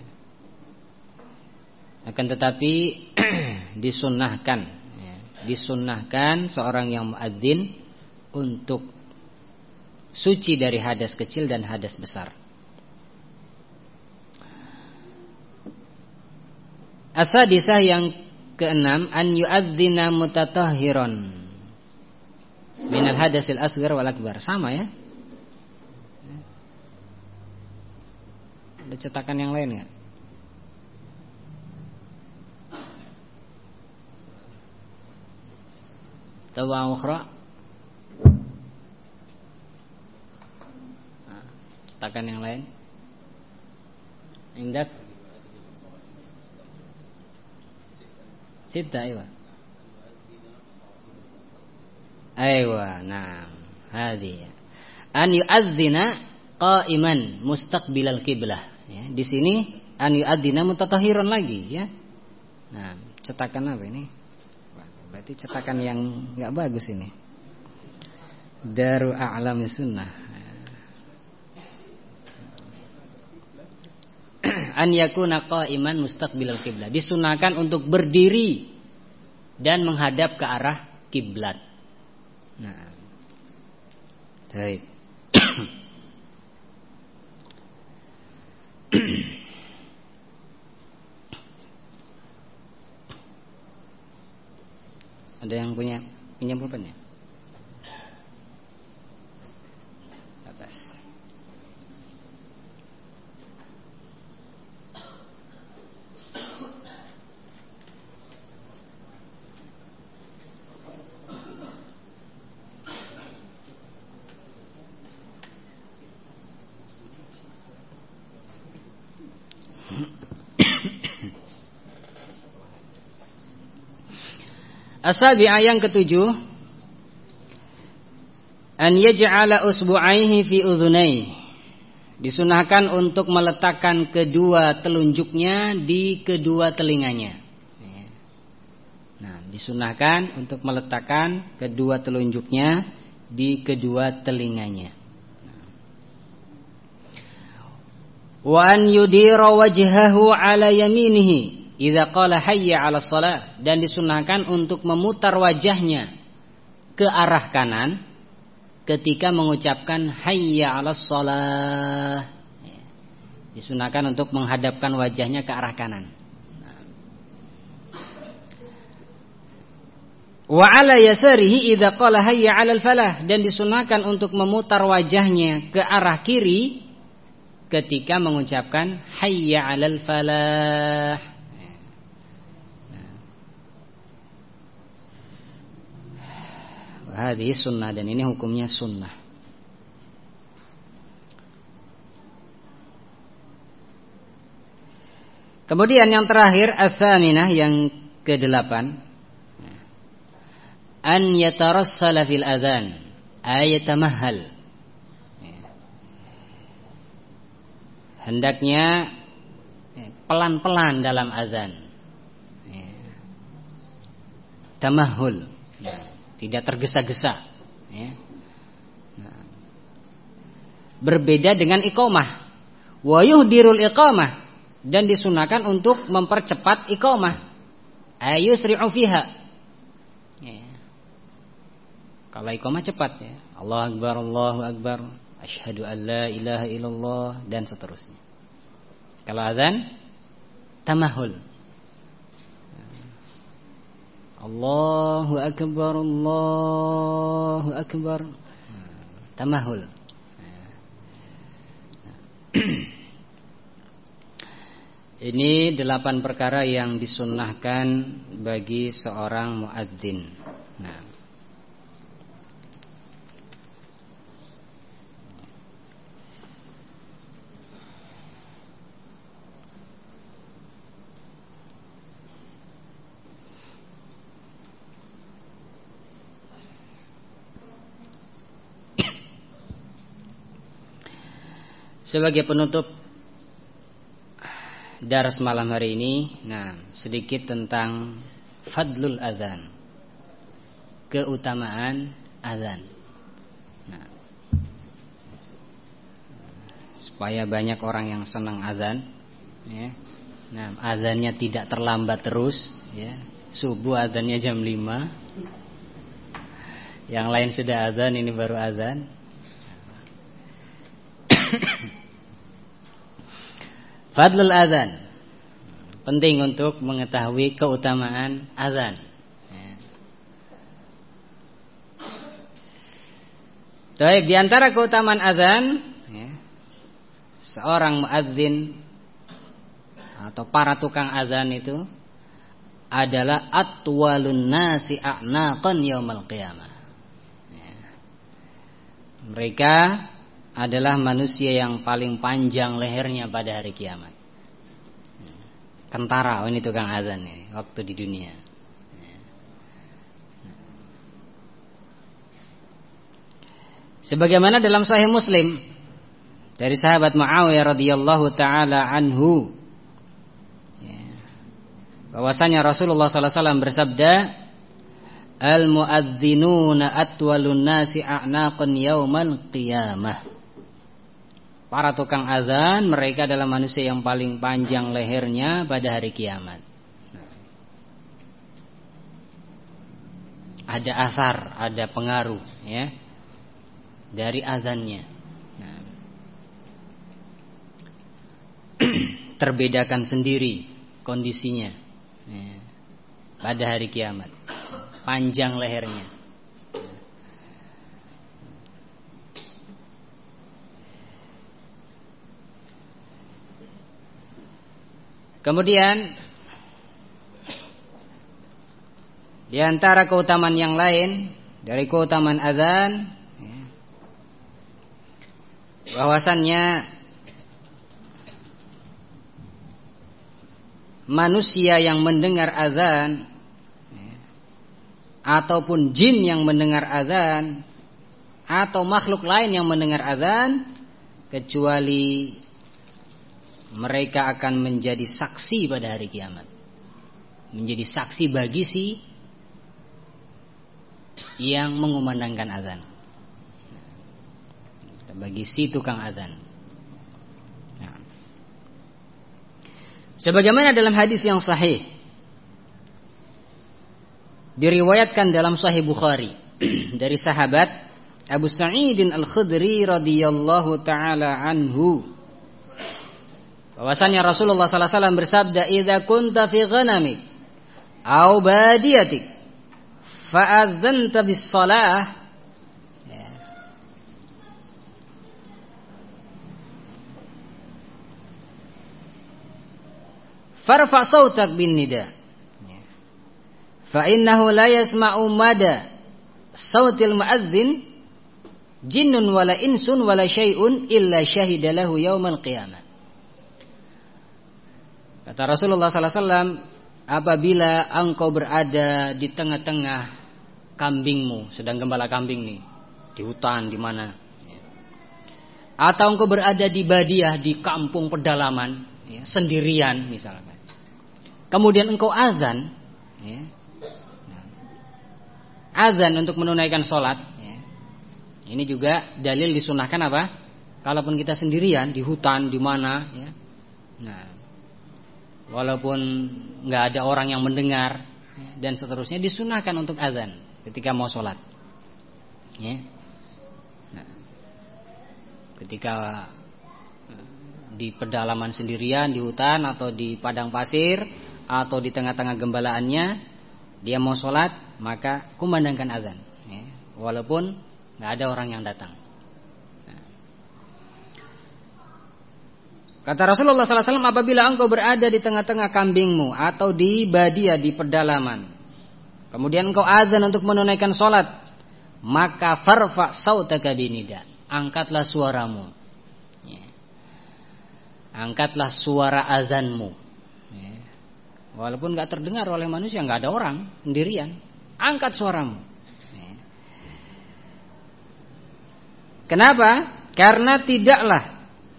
Akan tetapi disunnahkan, ya. Disunnahkan seorang yang muadzin untuk suci dari hadas kecil dan hadas besar. As-sadisah yang keenam, an yu'adzina mutatahhiran minal hadasil asghar wal akbar. Sama, ya. Ada cetakan yang lain enggak? Tawa ukhra. Cetakan yang lain. Indak Sita, aywa. Aywa, nah, hadi. An yu'adzina qa'iman mustaqbilal qiblah, ya. Di sini an yu'adzina mutatahhiran lagi, ya. Nah, cetakan apa ini? Berarti cetakan yang enggak bagus ini. Daru A'lamis Sunnah. an yakuna qa'iman mustaqbilal qiblah. Disunahkan untuk berdiri dan menghadap ke arah kiblat. Nah. Baik. Ada yang punya pinjam pulpen ya? Atas. As-sabi'ah yang ketujuh, an yaj'ala usbu'aihi fi udhunai. Disunahkan untuk meletakkan kedua telunjuknya di kedua telinganya. Nah, disunahkan untuk meletakkan kedua telunjuknya di kedua telinganya. Wa an yudira wajhahu ala yaminihi idza qala hayya 'alas shalah, dan disunahkan untuk memutar wajahnya ke arah kanan ketika mengucapkan hayya 'alas shalah. Disunahkan untuk menghadapkan wajahnya ke arah kanan. Wa 'ala yasarihi idza qala hayya 'alal falah, dan disunahkan untuk memutar wajahnya ke arah kiri ketika mengucapkan hayya 'alal falah. Hadis sunnah, dan ini hukumnya sunnah. Kemudian yang terakhir, ats-tsaminah, yang kedelapan, an yatarassala fil adzan ayatamahhal. Hendaknya pelan-pelan dalam azan. Tamahhul, tidak tergesa-gesa, ya. Nah, berbeda dengan iqamah. Wa yuhdirul iqamah, dan disunahkan untuk mempercepat iqamah. Ayusri'u fiha. Ya. Kalau iqamah cepat, ya. Allahu akbar, Allahu akbar, asyhadu an la ilaha illallah, dan seterusnya. Kalau azan tamahul. Allahu akbar, Allahu akbar, tamahul. Ini delapan perkara yang disunnahkan bagi seorang muadzin. Nah, sebagai penutup daras malam hari ini, nah, sedikit tentang fadlul azan, keutamaan azan. Nah, supaya banyak orang yang senang azan, ya. Nah, azannya tidak terlambat terus, ya. Subuh azannya jam lima, yang lain sudah azan, ini baru azan. Fadlul azan, penting untuk mengetahui keutamaan azan. Baik, di antara keutamaan azan, ya, seorang muadzin atau para tukang azan itu adalah atwalun nasi a'naqan yaumal qiyamah. Ya. Mereka adalah manusia yang paling panjang lehernya pada hari kiamat. Kentara, oh ini tukang azan nih, waktu di dunia. Sebagaimana dalam Sahih Muslim dari sahabat Muawiyah radhiyallahu taala anhu, bahwasanya Rasulullah sallallahu alaihi wasallam bersabda, al-muadzinuna atwalun nasi a'naqan yaumal qiyamah. para tukang azan, mereka adalah manusia yang paling panjang lehernya pada hari kiamat. Nah, ada athar, ada pengaruh ya dari azannya. Nah, terbedakan sendiri kondisinya ya, pada hari kiamat. Panjang lehernya. Kemudian di antara keutamaan yang lain dari keutamaan azan ya, bahwasannya manusia yang mendengar azan ya, ataupun jin yang mendengar azan atau makhluk lain yang mendengar azan, kecuali mereka akan menjadi saksi pada hari kiamat. Menjadi saksi bagi si yang mengumandangkan azan, bagi si tukang azan. Nah, sebagaimana dalam hadis yang sahih diriwayatkan dalam Sahih Bukhari dari sahabat Abu Sa'id Al-Khudri radhiyallahu taala anhu, bahwasanya Rasulullah sallallahu alaihi wasallam bersabda, "Idza kunta fi ghanamik aw badiyatik fa'adzanta bis-shalah." Ya. Farfa sautak bin nida. Ya. Fa innahu la yasma'u mada sautil muadzin jinnun wala insun wala syai'un illa syahida lahu yaumal qiyamah. Kata Rasulullah sallallahu alaihi wasallam, apabila engkau berada di tengah-tengah kambingmu, sedang gembala kambing nih, di hutan di mana, atau engkau berada di badiah, di kampung pedalaman, ya, sendirian misalkan, kemudian engkau azan, ya, azan untuk menunaikan sholat, ya, ini juga dalil disunahkan apa? Kalaupun kita sendirian di hutan di mana, ya, nah, walaupun nggak ada orang yang mendengar dan seterusnya, disunahkan untuk azan ketika mau sholat. Ya. Nah, ketika di pedalaman sendirian, di hutan atau di padang pasir atau di tengah-tengah gembalaannya, dia mau sholat, maka kumandangkan azan. Ya. Walaupun nggak ada orang yang datang. Kata Rasulullah sallallahu alaihi wasallam, apabila engkau berada di tengah-tengah kambingmu atau di badiah, di pedalaman, kemudian engkau azan untuk menunaikan sholat, maka farfa sautaka binida, angkatlah suaramu, ya. Angkatlah suara azanmu, ya. Walaupun gak terdengar oleh manusia, gak ada orang, sendirian, angkat suaramu, ya. Kenapa? Karena tidaklah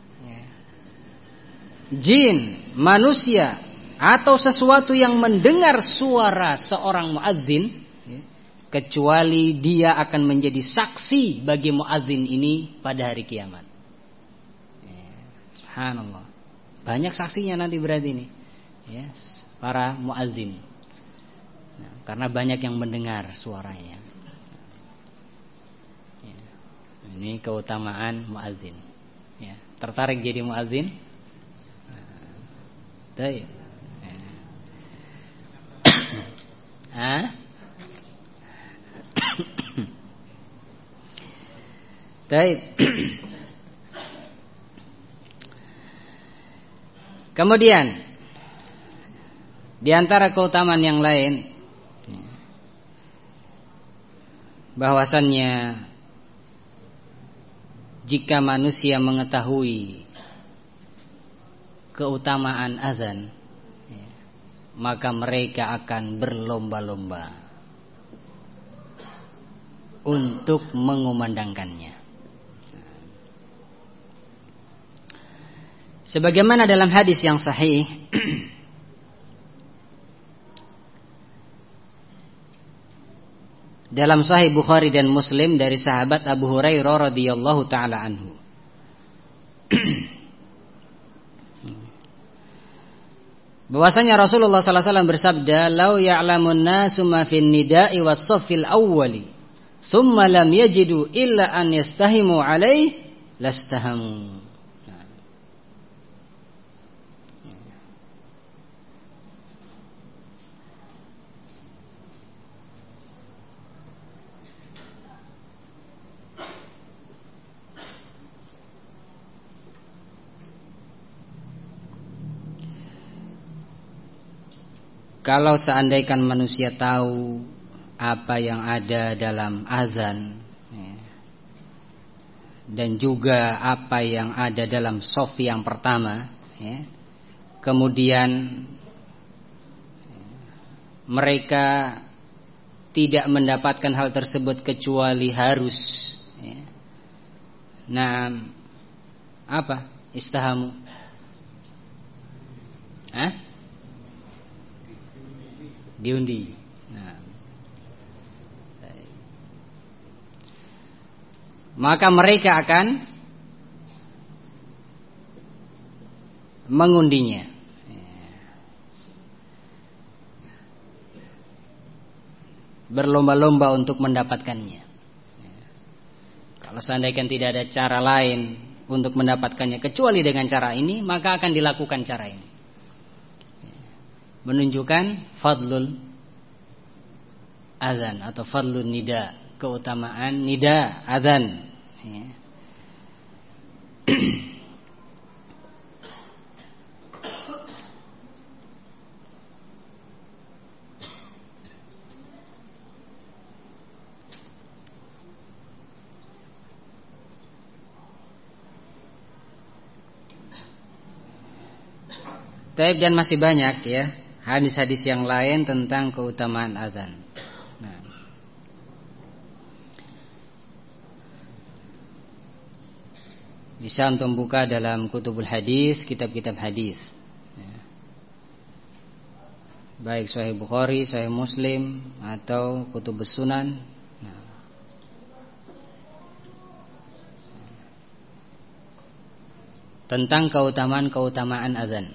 jin, manusia atau sesuatu yang mendengar suara seorang muadzin, kecuali dia akan menjadi saksi bagi muadzin ini pada hari kiamat. Subhanallah, banyak saksinya nanti berarti ini, yes, para muadzin, nah, karena banyak yang mendengar suaranya. Ini keutamaan muadzin, ya. Tertarik jadi muadzin? Baik. Hah? Baik. Kemudian di antara keutamaan yang lain, bahwasannya jika manusia mengetahui keutamaan azan, ya, maka mereka akan berlomba-lomba untuk mengumandangkannya. Sebagaimana dalam hadis yang sahih dalam Sahih Bukhari dan Muslim dari sahabat Abu Hurairah radhiyallahu taala anhu, Bahwasanya Rasulullah sallallahu alaihi wasallam bersabda, "Lau ya'lamun nasu ma fin nida'i was-saffil awwali, tsumma lam yajidu illa an yastahimu 'alaihi, lastahamu." Kalau seandainya manusia tahu apa yang ada dalam azan, dan juga apa yang ada dalam shaf yang pertama, kemudian mereka tidak mendapatkan hal tersebut kecuali harus, nah apa istahamu? Hah? Diundi. Nah. Maka mereka akan mengundinya. Berlomba-lomba untuk mendapatkannya. Kalau seandainya tidak ada cara lain untuk mendapatkannya kecuali dengan cara ini, maka akan dilakukan cara ini. Menunjukkan fadlul azan atau fadlun nida, keutamaan nida azan, ya. Taib, dan masih banyak ya hadis-hadis yang lain tentang keutamaan azan. Nah. Bisa untuk buka dalam kutubul hadis, kitab-kitab hadis. Ya. Baik Sahih Bukhari, Sahih Muslim atau kutubus sunan. Nah. Tentang keutamaan-keutamaan azan.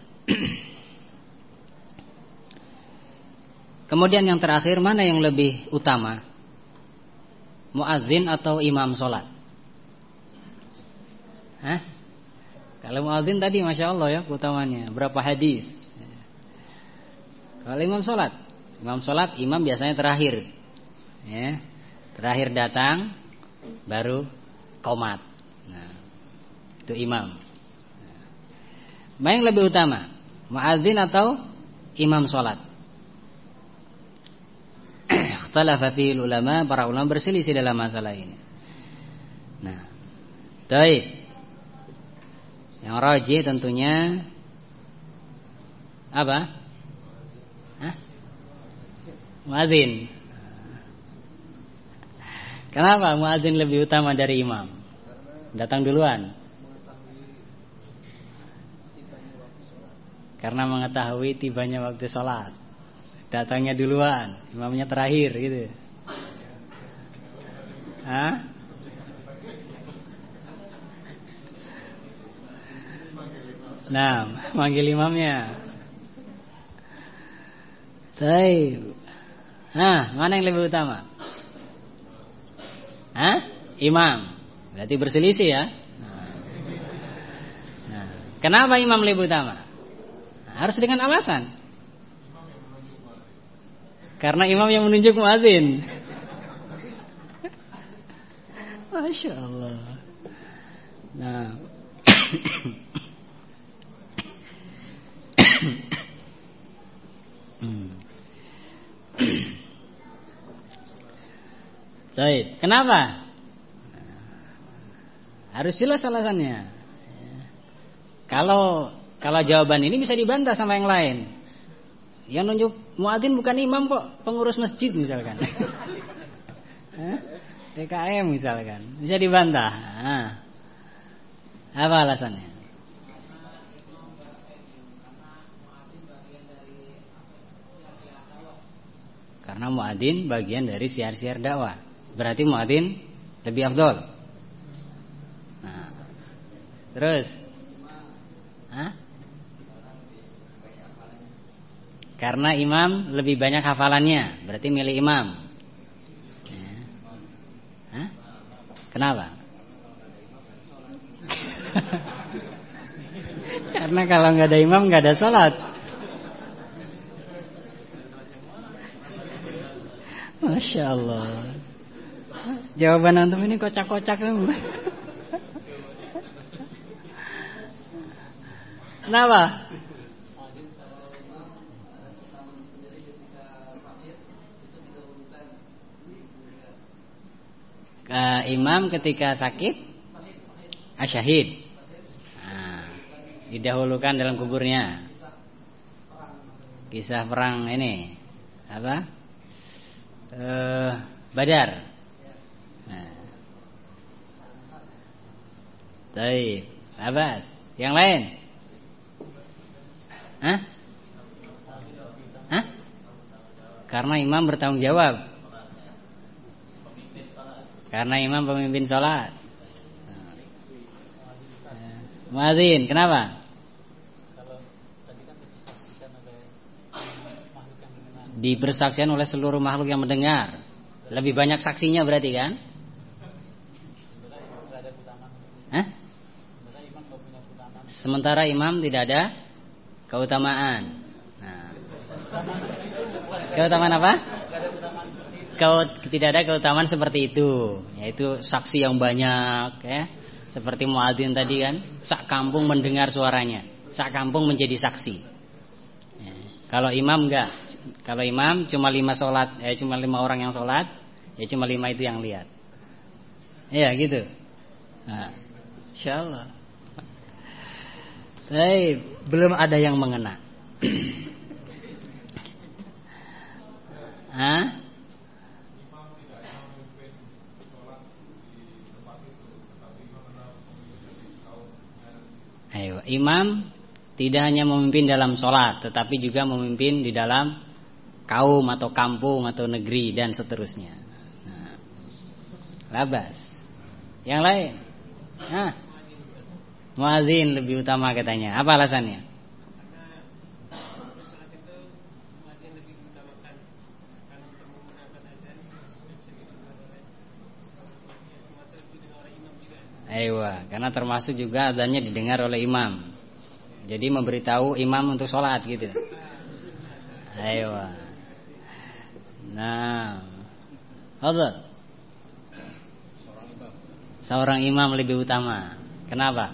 Kemudian yang terakhir, mana yang lebih utama? Muadzin atau imam sholat? Hah? Kalau muadzin tadi Masya Allah ya keutamanya, berapa hadis. Kalau imam sholat, Imam sholat, imam biasanya terakhir, ya. Terakhir datang, baru qomat. Nah, itu imam. Mana yang lebih utama? Muadzin atau imam sholat? Ikhtalafa fihi ulama, para ulama berselisih dalam masalah ini. Nah, baik. Yang rajih tentunya apa? Hah? Muadzin. Kenapa muadzin lebih utama dari imam? Datang duluan. Karena mengetahui tibanya waktu sholat. Datangnya duluan, imamnya terakhir gitu. Hah? Nah, manggil imamnya. Baik. Nah, mana yang lebih utama? Hah? Imam. Berarti berselisih ya. Nah, kenapa imam lebih utama? Harus dengan alasan. Karena imam yang menunjuk muadzin. Masya Allah. Nah. Baik, kenapa? Harus jelas alasannya. Kalau kalau jawaban ini bisa dibantah sama yang lain. Yang nunjuk muadzin bukan imam kok, pengurus masjid misalkan. D K M misalkan, bisa dibantah. Nah, apa alasannya? Karena muadzin bagian dari siar-siar dakwah. Berarti muadzin lebih afdol. Nah, Terus? Hah? Karena imam lebih banyak hafalannya, berarti milih imam. Ya. Hah? Kenapa? Karena kalau nggak ada imam nggak ada sholat. Masya Allah. Jawaban antum ini kocak-kocak. Kenapa? Ke imam ketika sakit, asyahid. Nah, didahulukan dalam kuburnya. Kisah perang ini apa? Uh, Badar. Nah. Baik, Abbas. Yang lain? Hah? Hah? Karena imam bertanggung jawab. Karena imam pemimpin sholat. Muadzin, kenapa? Dibersaksikan oleh seluruh makhluk yang mendengar. Lebih banyak saksinya berarti kan? Hah? Sementara imam tidak ada keutamaan. Nah. Keutamaan apa? Keut tidak ada keutamaan seperti itu, yaitu saksi yang banyak ya. Seperti muadzin tadi kan, sak kampung mendengar suaranya, sak kampung menjadi saksi. Ya. Kalau imam enggak, kalau imam cuma lima sholat, ya cuma lima orang yang sholat, ya cuma lima itu yang lihat. Ya gitu. Nah, insyaallah. Baik, belum ada yang mengena. Hah? Ayo, imam tidak hanya memimpin dalam sholat, tetapi juga memimpin di dalam kaum atau kampung atau negeri dan seterusnya. Nah, labas. Yang lain? Hah? Muadzin lebih utama katanya. Apa alasannya? Aywa, karena termasuk juga adanya didengar oleh imam. Jadi memberitahu imam untuk sholat gitu. Aywa. Nah, apa? Seorang imam lebih utama. Kenapa?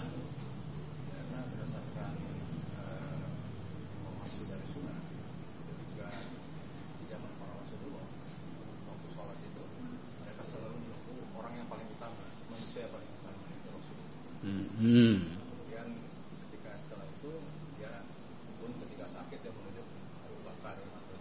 Hmm. Yang ketika setelah itu ya pun ketika sakit ya menunjuk Abu Bakar.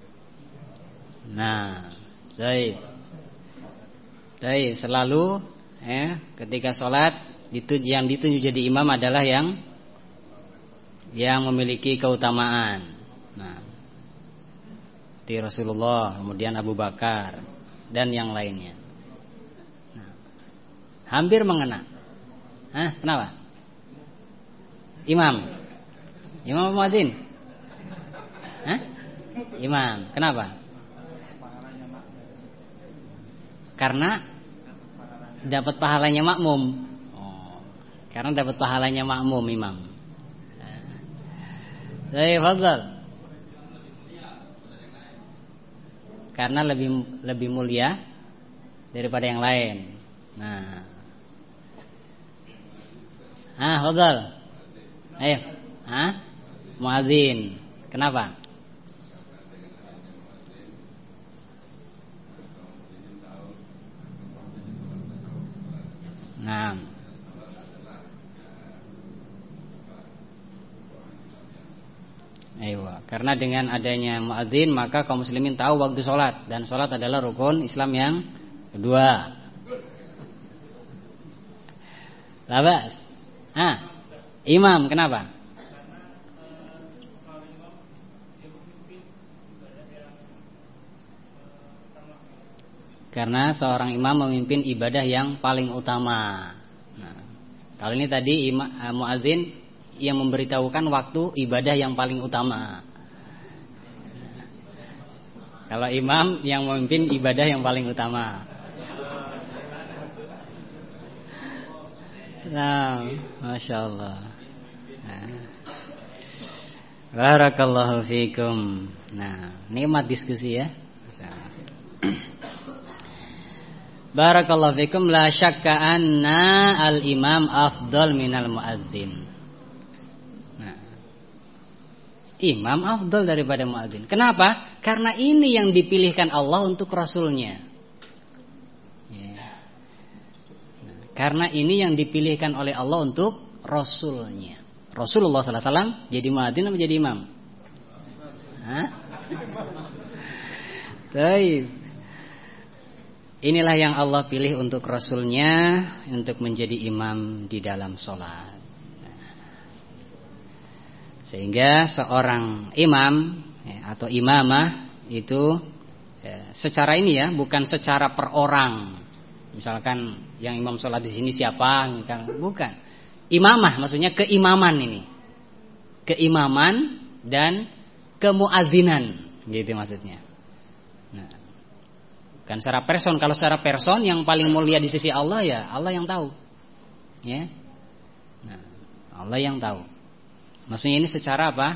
Nah, baik. Baik, selalu eh ketika sholat itu yang ditunjuk jadi imam adalah yang yang memiliki keutamaan. Nah, di Rasulullah, kemudian Abu Bakar dan yang lainnya. Nah, hampir mengena. Hah, kenapa? Imam. Imam muadzin. Hah? Imam. Kenapa? Karena dapat pahalanya makmum. Oh, karena dapat pahalanya makmum imam. Baik, fadhal. Karena lebih lebih mulia daripada yang lain. Nah. Ah, fadhal. Ayo, ah, muadzin. Kenapa? Nah, ayo, karena dengan adanya muadzin maka kaum muslimin tahu waktu sholat, dan sholat adalah rukun Islam yang kedua. Labas. Ah. Imam, kenapa? Karena seorang imam memimpin ibadah yang paling utama. Nah, Kalau ini tadi ima, uh, muadzin yang memberitahukan waktu ibadah yang paling utama. Kalau imam yang memimpin ibadah yang paling utama. Nah, masya Allah. Nah. Barakallahu fikum. Nah, nikmat diskusi ya. Barakallahu fikum. La syakka anna al-imam afdal minal muadzin. Nah, imam afdal daripada muadzin. Kenapa? Karena ini yang dipilihkan Allah untuk Rasulnya. Karena ini yang dipilihkan oleh Allah untuk Rasulnya. Rasulullah sallallahu alaihi wasallam jadi muadzin atau jadi imam? Hah? Baik. Inilah yang Allah pilih untuk Rasulnya untuk menjadi imam di dalam sholat. Sehingga seorang imam ya, atau imamah itu ya, secara ini ya, bukan secara per orang. Misalkan yang imam sholat di sini siapa? Bukan. Imamah maksudnya keimaman ini. Keimaman dan kemuadzinan, gitu maksudnya. Nah, bukan secara person. Kalau secara person yang paling mulia di sisi Allah ya Allah yang tahu. Ya. Nah, Allah yang tahu. Maksudnya ini secara apa?